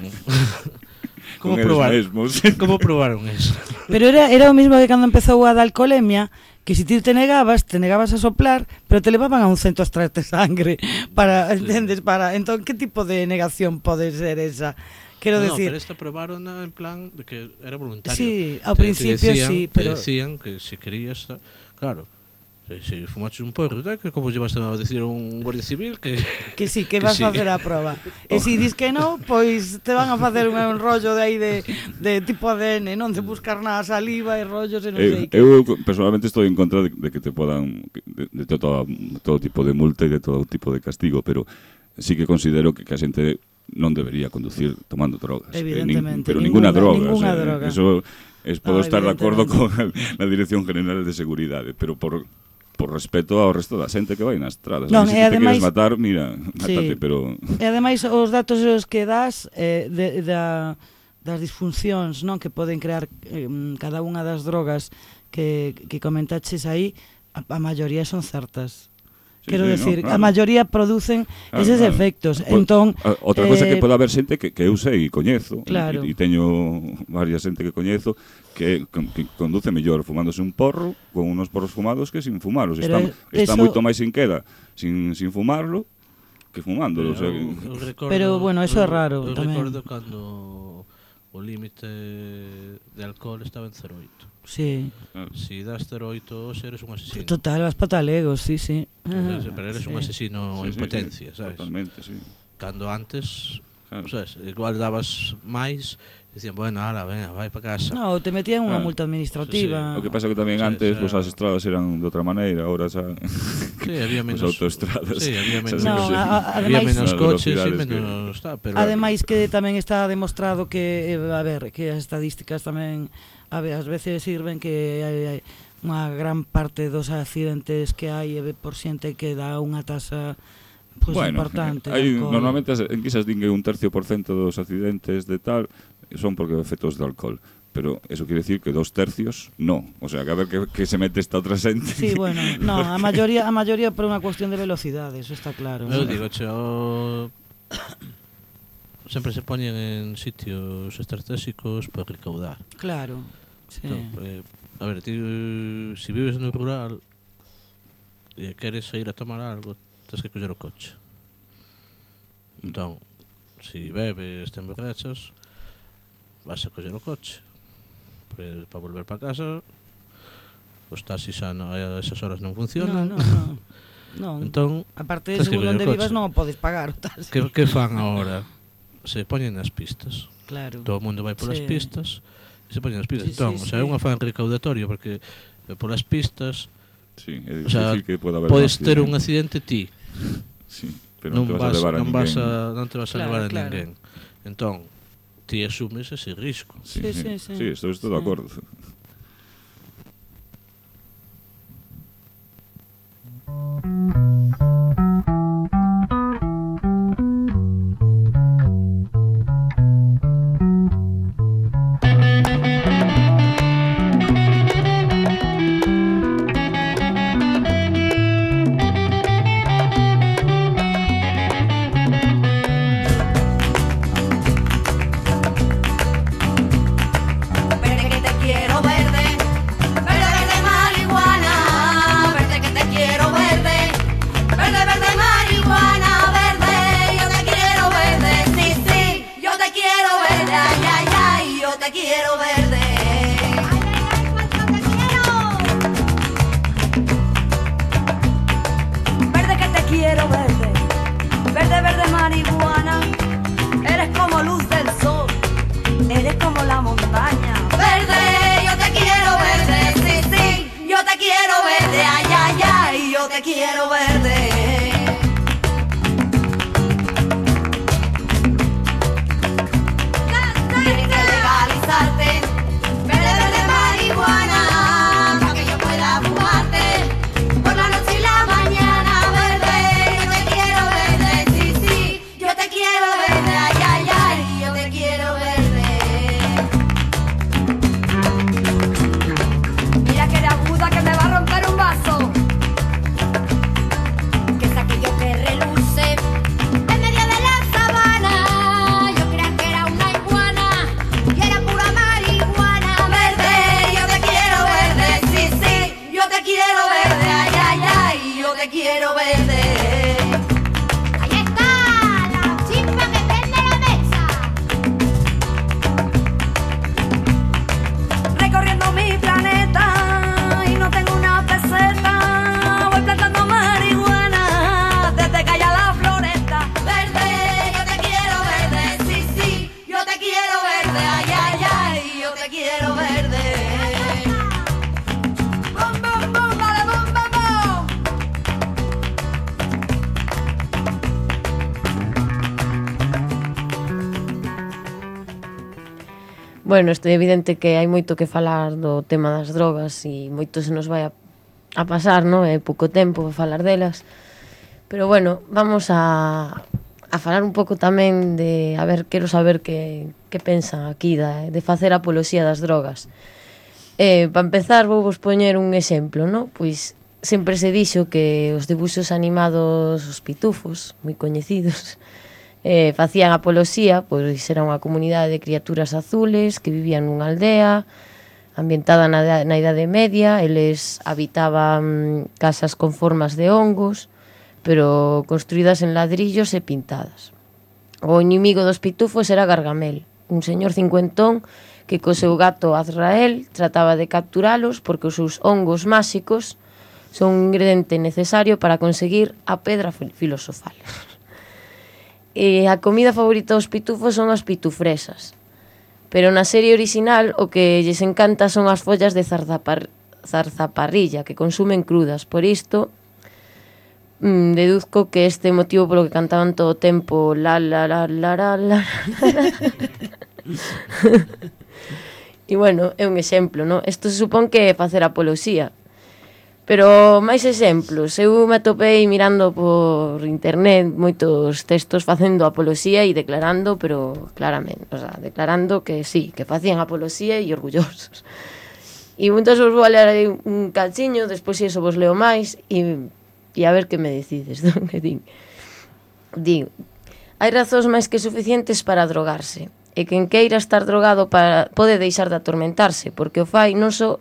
Como probaron? Como probaron eso? Pero era era o mismo que cando empezou a da alcoholemia, que se ti te negabas, te negabas a soplar, pero te levaban a un centro a extraerte sangre para, entendes, para, entón que tipo de negación pode ser esa? Quero no, decir, no, pero esta probaron en plan de que era voluntario. Sí, ao te, principio te decían, sí, pero te decían que se querías, claro. Se, se fumaches un porro, que como llevaste a decir a un guardia civil que que sí, que, que vas a sí. facer a proba. E se si dis que non, pois te van a facer un, un rollo de aí de, de tipo A D N, non de buscar nada saliva e rollos e non eh, sei que. Eu personalmente estou en contra de, de que te podan de, de todo, todo tipo de multa e de todo tipo de castigo, pero sí que considero que, que a xente non debería conducir tomando drogas. Evidentemente. Eh, nin, pero ninguna, ninguna droga. Ninguna o sea, droga. Eso es, puedo no, estar de acordo con la Dirección General de Seguridade, pero por por respeto ao resto da xente que vai nas estradas. Non, se e te ademais, queres matar, mira, mátate, sí. Pero... E ademais, os datos os que das eh, de, da, das disfuncións, non, que poden crear eh, cada unha das drogas que, que comentaches aí, a, a maioría son certas. Sí, quero sí, decir, no, claro. A maioría producen claro, eses claro. efectos. Po, entón, outra cosa eh, que pode haber xente que, que eu sei e coñezo, claro. e, e teño varias xente que coñezo, que, que conduce mellor fumándose un porro con unos porros fumados que sin fumarlos. Está, está eso... moito máis sin queda sin, sin fumarlo que fumándolo. Pero, o sea, que... recordo, pero bueno, eso é raro. Eu tamén. recordo cando o límite de alcohol estaba en cero coma oito. Sí. Si das cero coma oito eres un asesino. Total, vas patalegos, sí, sí. Ah, pero eres sí. un asesino sí, en sí, potencia, sí, sabes? Totalmente, sí. Cando antes, claro. sabes, igual dabas máis, dicían, bueno, ala, venga, vai para casa. No, te metían unha multa administrativa. Sí, sí. O que pasa que tamén sí, antes sí, pues, as estradas eran de outra maneira, ahora xa sí, había menos autoestradas. Sí, había menos, no, a, a, había ademais, menos coches e menos, que... está, pero ademais que tamén está demostrado que, a ver, que as estadísticas tamén a ver, ás veces sirven que hai, hai unha gran parte dos accidentes que hai é por xente que dá unha tasa pues, bueno, importante. Hai, normalmente en quizás din que un tercio por cento dos accidentes de tal son porque efectos de alcohol. Pero eso quiere decir que dos tercios no. O sea, que a ver que, que se mete esta outra xente. Sí, bueno, no, a maioría a maioría por unha cuestión de velocidade, eso está claro. Eu digo, cheo... sempre se poñen en sitios estratégicos para recaudar. Claro, sí. Entón, eh, a ver, ti, si vives no rural e queres ir a tomar algo, tens que coller o coche. Entón, si bebes, te emborrachas, vas a coller o coche. Pues, para volver para casa, os taxis xa no, a esas horas non funcionan. No, no, no. no. Entón, aparte, según onde vivas non o podes pagar o taxi. Que, que fan agora? Se poñen nas pistas. Claro. Todo o mundo vai polas sí. pistas e se poñen nas pistas. Sí, entón, sí, o sea, é sí. un afán recaudatorio porque polas pistas sí, é o sea, que pode haber podes ter un accidente ti. Sí, pero non, non te vas, vas a levar a non ninguén. Vas a, non te vas a claro, levar a claro. ninguén. Entón, ti asumes ese risco. Sí, sí, sí, sí, sí. sí, estou, estou de acordo. Verde que te quiero verde, verde, verde marihuana, verde que te quiero verde, verde, verde marihuana, verde, yo te quiero verde, sí, sí, yo te quiero verde, ay, ay, ay, yo te quiero verde. Verde que te quiero verde, verde, verde marihuana, eres como luz del sol, eres como la montaña. Verde, yo te quiero verde, sí, sí, yo te quiero verde, ay, ay, ay, yo te quiero verde. Tienes que legalizarte, verde, verde marihuana, para que yo pueda fumarte por la noche y la mañana. Verde, yo te quiero verde, sí, sí, yo te quiero verde, ay, ay, ay, yo te quiero verde. Mira que de aguda que me va a romper un vaso, que es aquello que reluce en medio de la sabana. Yo creía que era una iguana y era pura marihuana. Verde, yo te quiero verde, sí, sí, yo te quiero verde, ay, ay, ay, yo te quiero verde. Ahí está la chispa que prende la mesa, recorriendo mi planeta y no tengo una peseta, voy plantando marihuana desde que haya la floresta. Verde, yo te quiero verde, sí, sí, yo te quiero verde, ay, ay, ay, yo te quiero verde. Bum, bum, bum, vale, bum, bum, bum. Bueno, isto é evidente que hai moito que falar do tema das drogas e moito se nos vai a, a pasar, non? É pouco tempo para falar delas. Pero bueno, vamos a, a falar un pouco tamén de... A ver, quero saber que, que pensan aquí da, de facer apoloxía das drogas. Eh, para empezar, vou vos poñer un exemplo, non? Pois sempre se dixo que os debuxos animados, os pitufos, moi coñecidos, eh, facían apoloxía, pois era unha comunidade de criaturas azules que vivían nunha aldea ambientada na, na Idade Media. Eles habitaban casas con formas de hongos, pero construídas en ladrillos e pintadas. O inimigo dos pitufos era Gargamel, un señor cincuentón que co seu gato Azrael trataba de capturalos porque os seus hongos máxicos son un ingrediente necesario para conseguir a pedra filosofal. E a comida favorita dos pitufos son as pitufresas. Pero na serie original o que lles encanta son as follas de zarzapar, zarzaparrilla que consumen crudas. Por isto, mmm, deduzco que este é o motivo polo que cantaban todo o tempo la la la la la la. E, bueno, é un exemplo, non? Isto se supón que é facer apoloxía. Pero máis exemplos. Eu me atopei mirando por internet moitos textos facendo apoloxía e declarando, pero claramente, o sea, declarando que sí, que facían apoloxía e orgullosos. E moitos vos vou a ler un cachiño, despois iso vos leo máis e, e a ver que me decides, non? Que din. Digo, hai razóns máis que suficientes para drogarse. E quen queira estar drogado para, pode deixar de atormentarse, porque o fai non só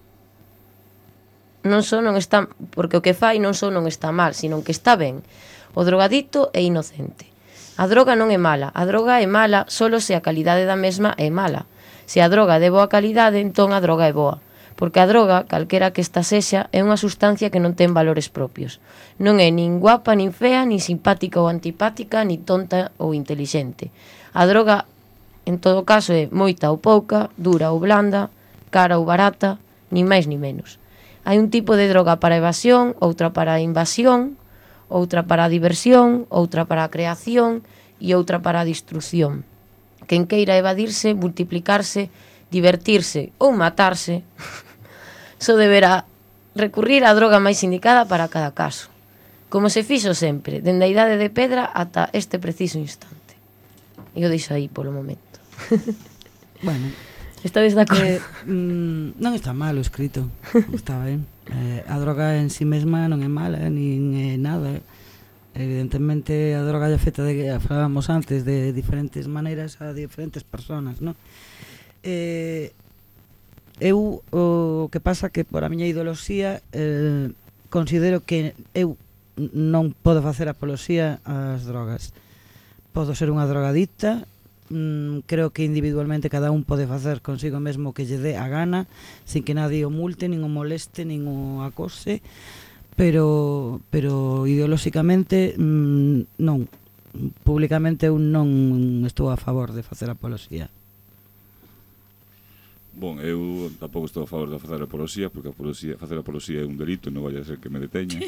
non só non está, porque o que fai non só non está mal, sino que está ben. O drogadito é inocente. A droga non é mala, a droga é mala solo se a calidade da mesma é mala. Se a droga é de boa calidade, entón a droga é boa. Porque a droga, calquera que esta sexa, é unha sustancia que non ten valores propios. Non é nin guapa, nin fea, nin simpática ou antipática, nin tonta ou intelixente. A droga, en todo caso, é moita ou pouca, dura ou blanda, cara ou barata, nin máis nin menos. Hai un tipo de droga para a evasión, outra para a invasión, outra para a diversión, outra para a creación e outra para a destrucción. Quen queira evadirse, multiplicarse, divertirse ou matarse, só deberá recurrir á droga máis indicada para cada caso. Como se fixo sempre, dende a idade de pedra ata este preciso instante. E o deixo aí polo momento. Bueno, estades de acordo? Eh, mm, non está mal o escrito, está ben. Eh, a droga en si sí mesma non é mala, eh, nin é nada. Eh. Evidentemente a droga é feita de que falábamos antes de diferentes maneiras a diferentes personas, non? Eh, eu o que pasa que por a miña ideoloxía eh, considero que eu non podo facer apoloxía ás drogas. Podo ser unha drogadicta, mm, creo que individualmente cada un pode facer consigo mesmo que lle dé a gana, sin que nadie o multe, nin o moleste, nin o acose, pero pero ideolóxicamente mmm, non, públicamente eu non estou a favor de facer apoloxía. Bon, eu tampouco estou a favor de facer apoloxía, porque apoloxía, facer apoloxía é un delito, non vai a ser que me deteña.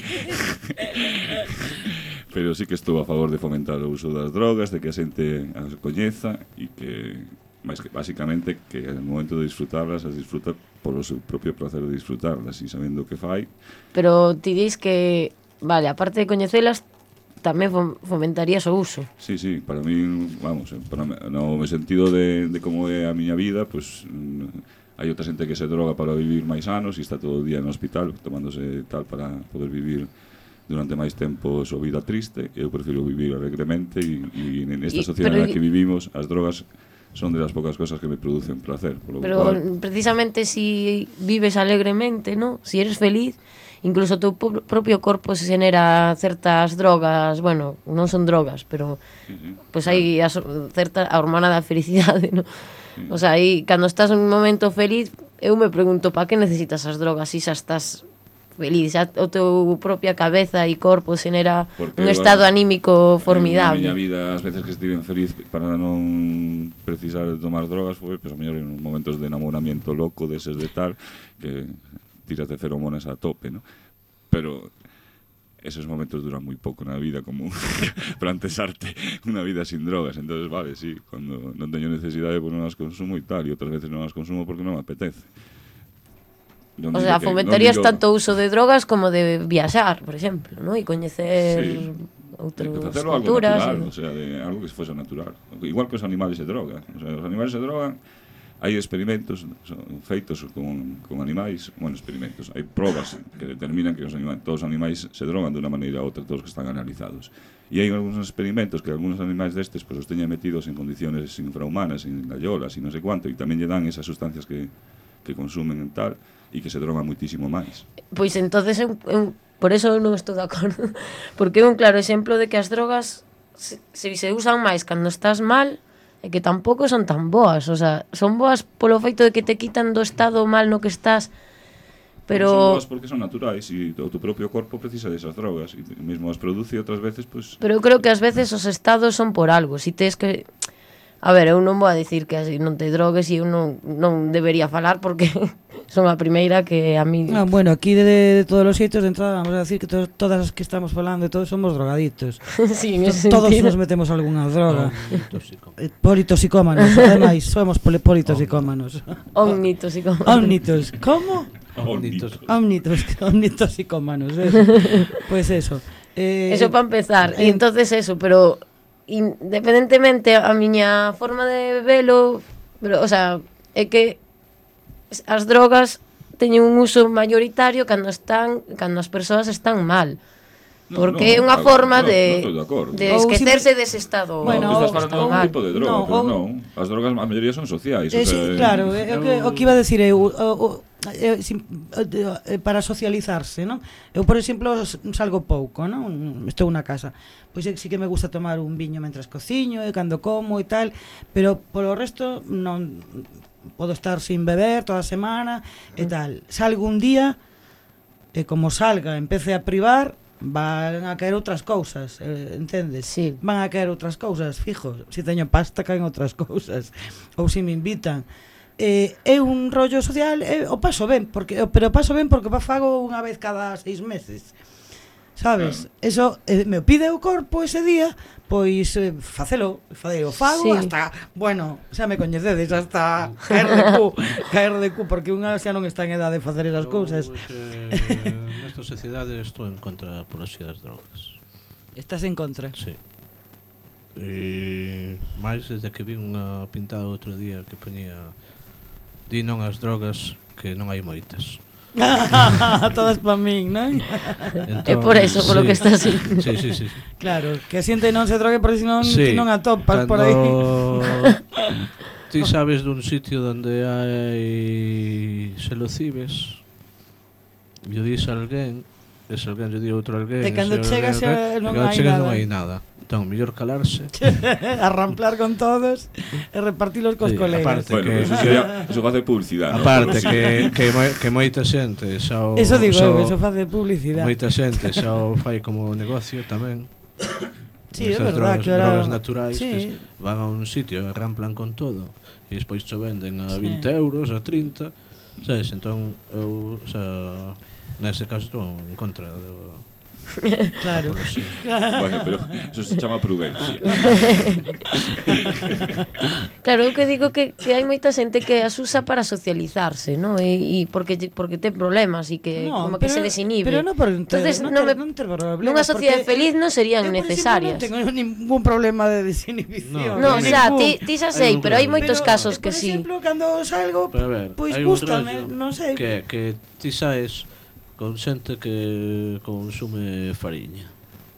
Pero sí que estou a favor de fomentar o uso das drogas, de que a xente as coñeza e que, máis que basicamente, que no momento de disfrutarlas, as disfruta polo seu propio placer de disfrutarlas e sabendo o que fai. Pero ti dis que, vale, aparte de coñecelas, tamén fomentarías o uso. Sí, sí, para mí, vamos, para, no sentido de, de como é a miña vida, pues hai outra xente que se droga para vivir máis anos e está todo o día no hospital tomándose tal para poder vivir durante máis tempo a súa vida triste. Eu prefiro vivir alegremente e, e nesta sociedade na que vivimos as drogas son de las pocas cosas que me producen placer. Por lo pero cual, precisamente si vives alegremente, ¿no? Si eres feliz, incluso tu propio corpo se genera certas drogas, bueno, non son drogas, pero sí, sí, pues claro. Hai a, certa a hormona da felicidade, ¿no? Sí. O sea, aí, cando estás en un momento feliz, eu me pregunto, pa que necesitas as drogas se xa estás feliz? Xa o teu propia cabeza e corpo genera porque un estado bueno, anímico formidable. Na miña vida, as veces que estive feliz para non precisar de tomar drogas, foi, pues, a mellor en momentos de enamoramiento loco, deses de tal, que tiras de feromonas a tope, ¿no? Pero esos momentos duran muy poco na vida, como para antesarte unha vida sin drogas. Entonces, vale, sí, cuando non teño necesidade, pues non as consumo e tal, e outras veces non as consumo porque non me apetece. Non o sea, que, fomentarías digo... tanto o uso de drogas como de viaxar, por exemplo, ¿no? E coñecer sí. outras culturas. Natural, e... o sea, de algo que fose natural. Igual que os animales se drogan. O sea, os animales se drogan. Hai experimentos son feitos con, con animais, bueno, experimentos, hai probas que determinan que os animais, todos os animais se drogan de unha maneira ou outra, todos que están analizados. E hai algúns experimentos que algúns animais destes pues, os teñen metidos en condiciones infrahumanas, en gallolas e non sei cuánto, e tamén lle dan esas sustancias que, que consumen en tal, e que se drogan muitísimo máis. Pois entonces, eu, eu, por eso eu non estou de acordo, porque é un claro exemplo de que as drogas se, se, se usan máis cando estás mal, e que tampouco son tan boas, o sea, son boas polo feito de que te quitan do estado mal no que estás, pero... Son boas porque son naturais e o tu propio corpo precisa desas drogas e mesmo as produce outras veces, pues... Pero eu creo que ás veces os estados son por algo, si tes que... A ver, eu non vou a dicir que así non te drogues e eu non, non debería falar porque son a primeira que a mí... Ah, bueno, aquí de, de todos os xeitos de entrada vamos a decir que to, todas as que estamos falando de todos somos drogaditos. Sí, en ese todos sentido. nos metemos algunha droga. Eh, Politoxicómanos, ademais, somos poli- politoxicómanos. Omnitoxicómanos. Omnitos. ¿Cómo? Omnitos. Omnitos, omnitoxicómanos. Eso. Pues eso. Eh, Eso para empezar. E en- entonces eso, pero independentemente a miña forma de velo, pero, o sea, é que as drogas teñen un uso mayoritario cando están cando as persoas están mal. No, Porque é no, unha no, forma no, de, no estoy de acordo. de Ou esquecerse dese estado. Bueno, No, tú estás o- falando o- de un tipo de droga, no, pero o- non. As drogas, a maioría son sociais. Eh, o sí, sea, claro, é o que, o que iba a decir eu, o, o, eh, sim- eh, para socializarse, non? Eu, por exemplo, s- salgo pouco, non? Estou na casa. Pois eh, sí que me gusta tomar un viño mentras cociño e cando como e tal, pero polo resto non podo estar sin beber toda a semana e tal. Salgo un día e como salga, empece a privar, van a caer outras cousas, eh, entendes? Sí. Van a caer outras cousas, fijo. Se teño pasta, caen outras cousas. Ou se me invitan. Eh, é un rollo social, eh, o paso ben, porque pero o paso ben porque o fago unha vez cada seis meses. Sabes? Eso eh, me pide o corpo ese día, pois eh, facelo, facelo, fago Sí. hasta, bueno, xa me coñecedes, hasta caer de cu, caer de cu, porque unha xa non está en edade de facer esas cousas. Eh, nesta sociedade estou en contra por así das drogas. Estás en contra? Sí. E máis desde que vi unha pintada outro día que poñía di non as drogas que non hai moitas. Todas para min, non? É por eso, por lo que estás así. Sí, sí, sí, sí. Claro, que a xente non se drogue porque senón Sí, ti non atopas por aí. Ti sabes dun sitio onde hai selocibes e o dis a alguén, e se alguén lle di a outro alguén, E cando se chegas xa alguén- non e cando hai chegas nada. non hai nada. Entón, mellor calarse. Arramplar con todos e repartilos cos Sí, colegas. aparte Bueno, que- pero eso sería, eso facer publicidade. ¿no? Aparte Pero que, que, moi, que moita xente xa o, Eso digo xa eu, o- eso face publicidade. moita xente xa o fai como negocio tamén. Sí, é Esas verdad drogas, que ahora- drogas naturais sí. que van a un sitio e ramplan con todo e despois cho venden a Sí. vinte euros, a trinta, sabes? Entón eu, o sea, nese caso estou en contra do Claro. Sí. Bueno, pero eso se chama prudencia. Claro, eu que digo que, que hai moita xente que as usa para socializarse, ¿no? E, e porque porque ten problemas e que No, como que pero- se desinhibe. pero no por ter- Entonces, non non ter- me, non ter problemas, nunha sociedade porque feliz non serían Eu, por exemplo, necesarias. non tengo ningún problema de desinhibición. No, o sea, ningún. ti, ti xa sei, pero hai moitos Pero, casos que por sí. exemplo, cando salgo, Pero a ver, pois hai un gústame, rollo non sei. que, que ti saes con xente que consume fariña.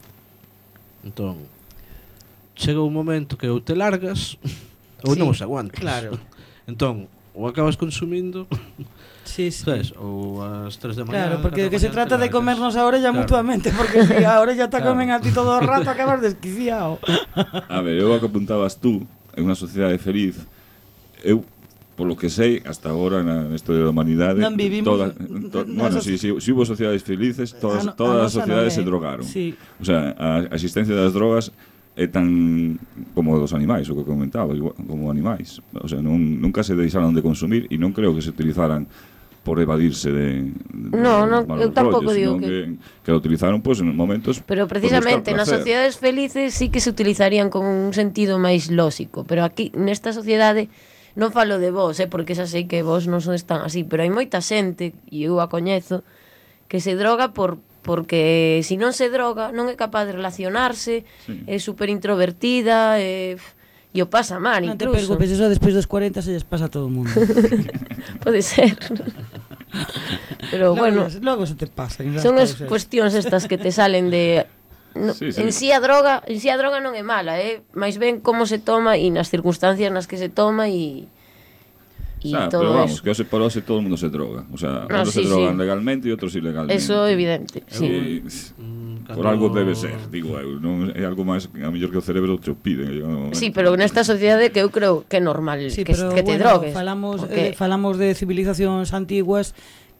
Entón, chega un momento que ou te largas ou Sí, non os aguantas. claro. Entón, ou acabas consumindo, sí, sí. sabes, ou ás tres da mañá. Claro, porque que se catro da mañá trata te de largas. comernos a orella Claro. mutuamente, porque si a orella te Claro. comen a ti todo o rato, acabas desquiciado. A ver, eu a que apuntabas tú en unha sociedade feliz, eu polo que sei, hasta agora na na historia da humanidade, Non vivimos toda, n- to, na bueno, soci- si, si, si hubo sociedades felices, todas, A no- a todas as nosa sociedades non é. se drogaron. Sí. O sea, a, a existencia das drogas é tan como dos animais, o que comentaba, igual, como animais. O sea, non, nunca se deixaron de consumir e non creo que se utilizaran por evadirse de, de No, no, malos eu tampouco rollos, digo senón que- que, que lo utilizaron pues, en momentos Pero por precisamente buscar nas placer. sociedades felices sí que se utilizarían con un sentido máis lóxico, pero aquí nesta sociedade non falo de vos, eh, porque xa sei que vos non sois tan así, pero hai moita xente, e eu a coñezo, que se droga por porque se non se droga non é capaz de relacionarse, Sí. é super introvertida, e, e o pasa mal Non te incluso. preocupes, eso despois dos cuarenta se lles pasa a todo o mundo. Pode ser. Pero Logo bueno, ya- logo se te pasa. son as cuestións estas que te salen de no, Sí, sí. en si a droga, en si a droga non é mala, eh, máis ben como se toma e nas circunstancias nas que se toma e e Ah, todo pero vamos, eso. que hoxe por hoxe todo o mundo se droga. O sea, No, unos sí, se drogan sí. legalmente e outros ilegalmente. Eso é evidente, sí. E, por algo debe ser, digo eu. Non é algo máis a mellor que o cerebro te o pide. No, Sí, pero nesta sociedade que eu creo que é normal Sí, que, pero que te bueno, drogues. falamos porque- eh, falamos de civilizacións antiguas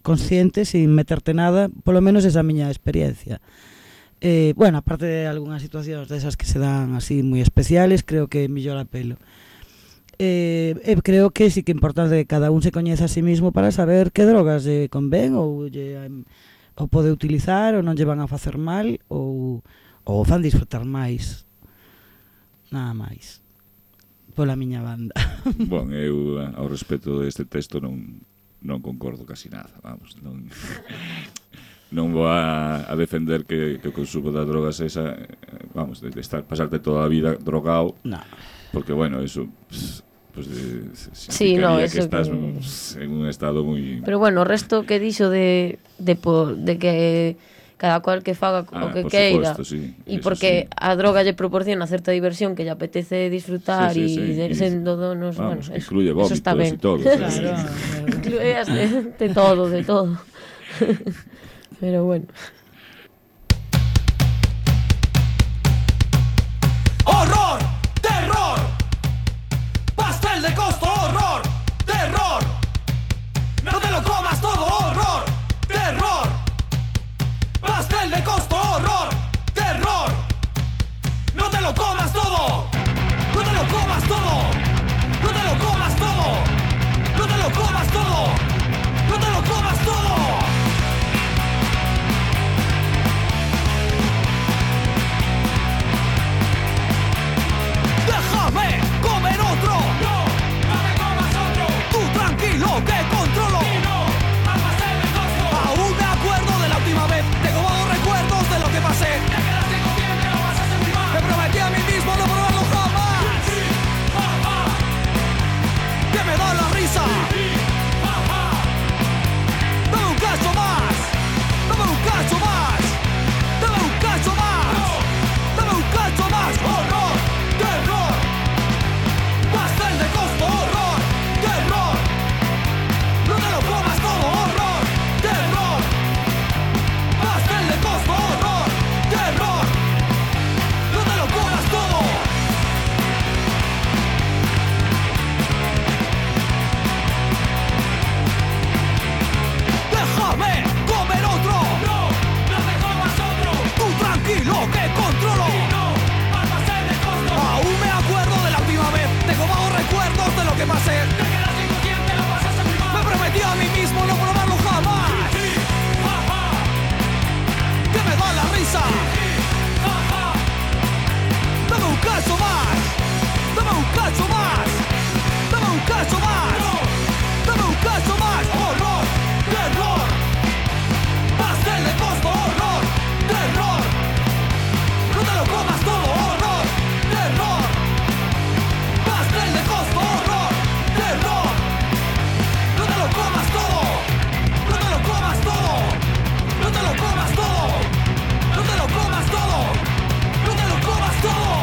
consciente sin meterte nada, polo menos esa miña experiencia. Eh, bueno, aparte de algunhas situacións desas que se dan así moi especiales, creo que mellora pelo. Eh, eh, creo que sí que é importante que cada un se coñeza a sí mismo para saber que drogas lle convén ou lle, ou pode utilizar ou non lle van a facer mal ou, ou fan disfrutar máis. Nada máis. Pola miña banda. Bon, eu ao respecto deste texto non non concordo casi nada, vamos, non non vou a, a defender que, que o consumo das drogas esa, vamos, de, de estar pasarte toda a vida drogado. No. Porque bueno, eso pues de, sí, no, que eso estás que... en un estado moi... Pero bueno, o resto que dixo de de, por, de que cada cual que faga ah, o que queira sí, e porque sí. A droga lle proporciona certa diversión que lle apetece disfrutar e sí, sí, sí. sendo donos, vamos, bueno, incluye vómitos eso está ben. E todo. Claro, incluye de, de todo, de todo. Pero bueno. Horror, terror, pastel de costo, horror, terror. No te lo comas todo, horror, terror. Pastel de costo, horror, terror. No te lo comas todo, no te lo comas todo, no te lo comas todo, no te lo comas todo, no te lo comas todo. Déjame comer otro. No, no me comas otro. Tú tranquilo que controlo. Y no, al pastel de costo. Aún me acuerdo de la última vez. Tengo vagos recuerdos de lo que pasé. Te quedaste inconsciente, lo vas a sentir mal. Me prometí a mí mismo no probarlo jamás. Sí, sí, ja, ja. Que me da la risa. Sí, sí, ja, ja. Dame un cacho más. Dame un cacho más. Dame un cacho más. No. Dame un cacho más. Horror. Terror, pastel de costo, horror, terror. No te lo comas todo, horror, terror. Pastel de costo, horror, terror. No te lo comas todo. Déjame comer otro. No, no te comas otro. Tú tranquilo que controlo. Aún me acuerdo de la última vez. Tengo vagos recuerdos de lo que pasé. Te quedas inconsciente, lo vas a sentir mal. Me prometí a mí mismo no probarlo jamás. Sí, sí, ja, ja. Que me da la risa. Sí, sí, ja, ja. Dame un cacho más. Dame un cacho más. Dame un cacho más. No. Dame un cacho más. Horror, terror. Pastel de costo, horror, terror. No te lo comas todo, horror. Terror, pastel de costo, horror, terror. No te lo comas todo, no te lo comas todo, no te lo comas todo, no te lo comas todo, no te lo comas todo.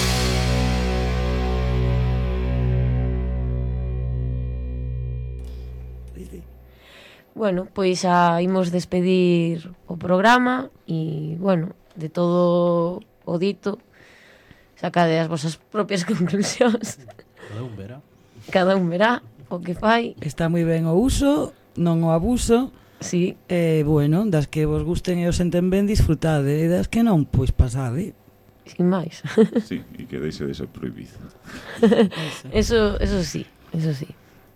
Bueno, pois xa imos despedir o programa e, bueno, de todo o dito sacade as vosas propias conclusións. Cada un verá. Cada un verá o que fai. Está moi ben o uso, non o abuso. Sí. Eh, bueno, das que vos gusten e os senten ben, disfrutade. E das que non, pois pasade. Sin máis. Sí, e que deixe de ser prohibido. Eso, eso sí, eso sí.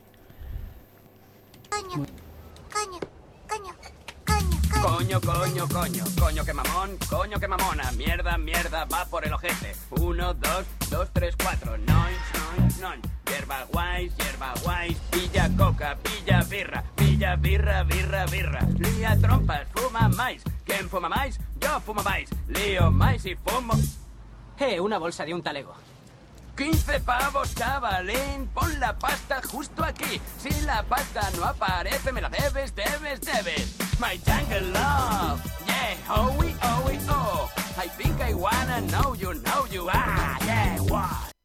Coño, coño, coño, Coño, coño, coño, coño que mamón, coño que mamona. Mierda, mierda, va por el ojete. Uno, dos, dos, tres, cuatro. Noin, noin, noin. Hierba guays, hierba guays. Pilla coca, pilla birra. Pilla birra, birra, birra. Lía trompas, fuma máis. ¿Quién fuma máis? Yo fumo máis. Lío máis y fumo... Eh, una bolsa de un talego. quince pavos, chavalín, pon la pasta justo aquí. Si la pasta no aparece, me la debes, debes, debes. My jungle love, yeah, oh, we, oh, we, oh. I think I wanna know you, know you, ah, yeah, what?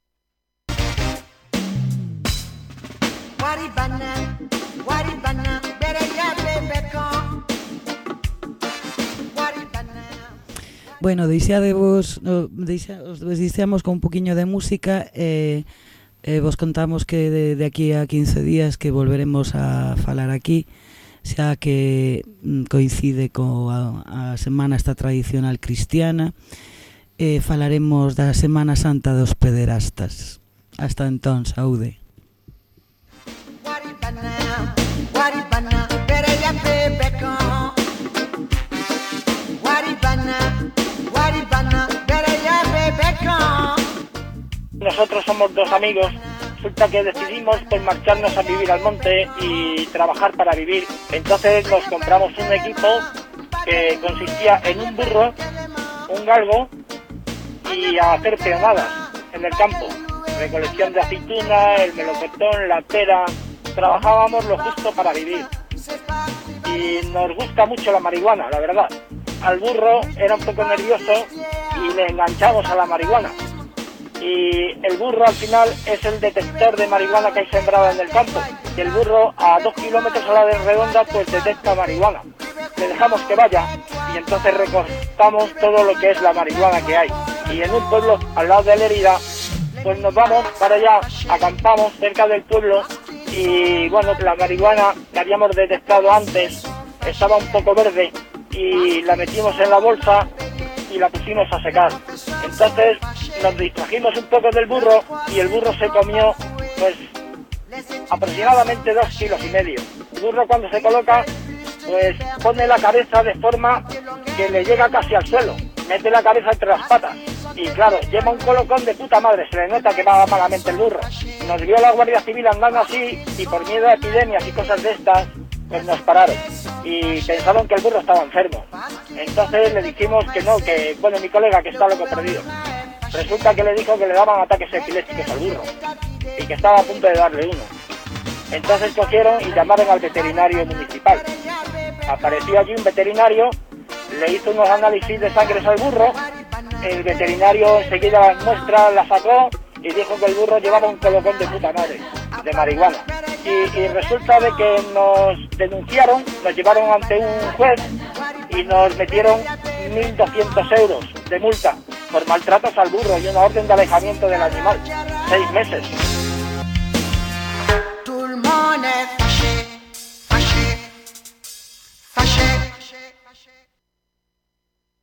Waribana, waribana, bere ya bebeko. Bueno, deixadevos, deixa, os deixamos con un poquinho de música e eh, eh, vos contamos que de, de aquí a quince días que volveremos a falar aquí xa que coincide coa a semana esta tradicional cristiana. Eh, falaremos da Semana Santa dos pederastas. Hasta entón, saúde. Nosotros somos dos amigos, resulta que decidimos pues marcharnos a vivir al monte y trabajar para vivir. Entonces nos compramos un equipo que consistía en un burro, un galgo y a hacer peonadas en el campo. Recolección de aceituna, el melocotón, la pera. Trabajábamos lo justo para vivir. Y nos gusta mucho la marihuana, la verdad. Al burro era un poco nervioso y le enganchamos a la marihuana. Y el burro al final es el detector de marihuana que hay sembrada en el campo. Y el burro a dos kilómetros a la redonda pues detecta marihuana. Le dejamos que vaya y entonces recortamos todo lo que es la marihuana que hay. Y en un pueblo al lado de Lérida pues nos vamos para allá, acampamos cerca del pueblo y bueno, la marihuana que habíamos detectado antes estaba un poco verde y la metimos en la bolsa y la pusimos a secar. Entonces nos distrajimos un poco del burro y el burro se comió pues aproximadamente dos kilos y medio. El burro cuando se coloca pues pone la cabeza de forma que le llega casi al suelo, mete la cabeza entre las patas y claro, lleva un colocón de puta madre, se le nota que va malamente el burro. Nos vio la Guardia Civil andando así y por miedo a epidemias y cosas de estas pues nos pararon y pensaron que el burro estaba enfermo. Entonces le dijimos que no, que bueno, mi colega que está loco perdido. Resulta que le dijo que le daban ataques epilépticos al burro y que estaba a punto de darle uno. Entonces cogieron y llamaron al veterinario municipal. Apareció allí un veterinario, le hizo unos análisis de sangre al burro, el veterinario enseguida las muestras las sacó y dijo que el burro llevaba un colocón de puta madre, de marihuana. Y, y resulta de que nos denunciaron, nos llevaron ante un juez y nos metieron mil doscientos euros de multa por maltratos al burro y una orden de alejamiento del animal, seis meses. Tout le monde est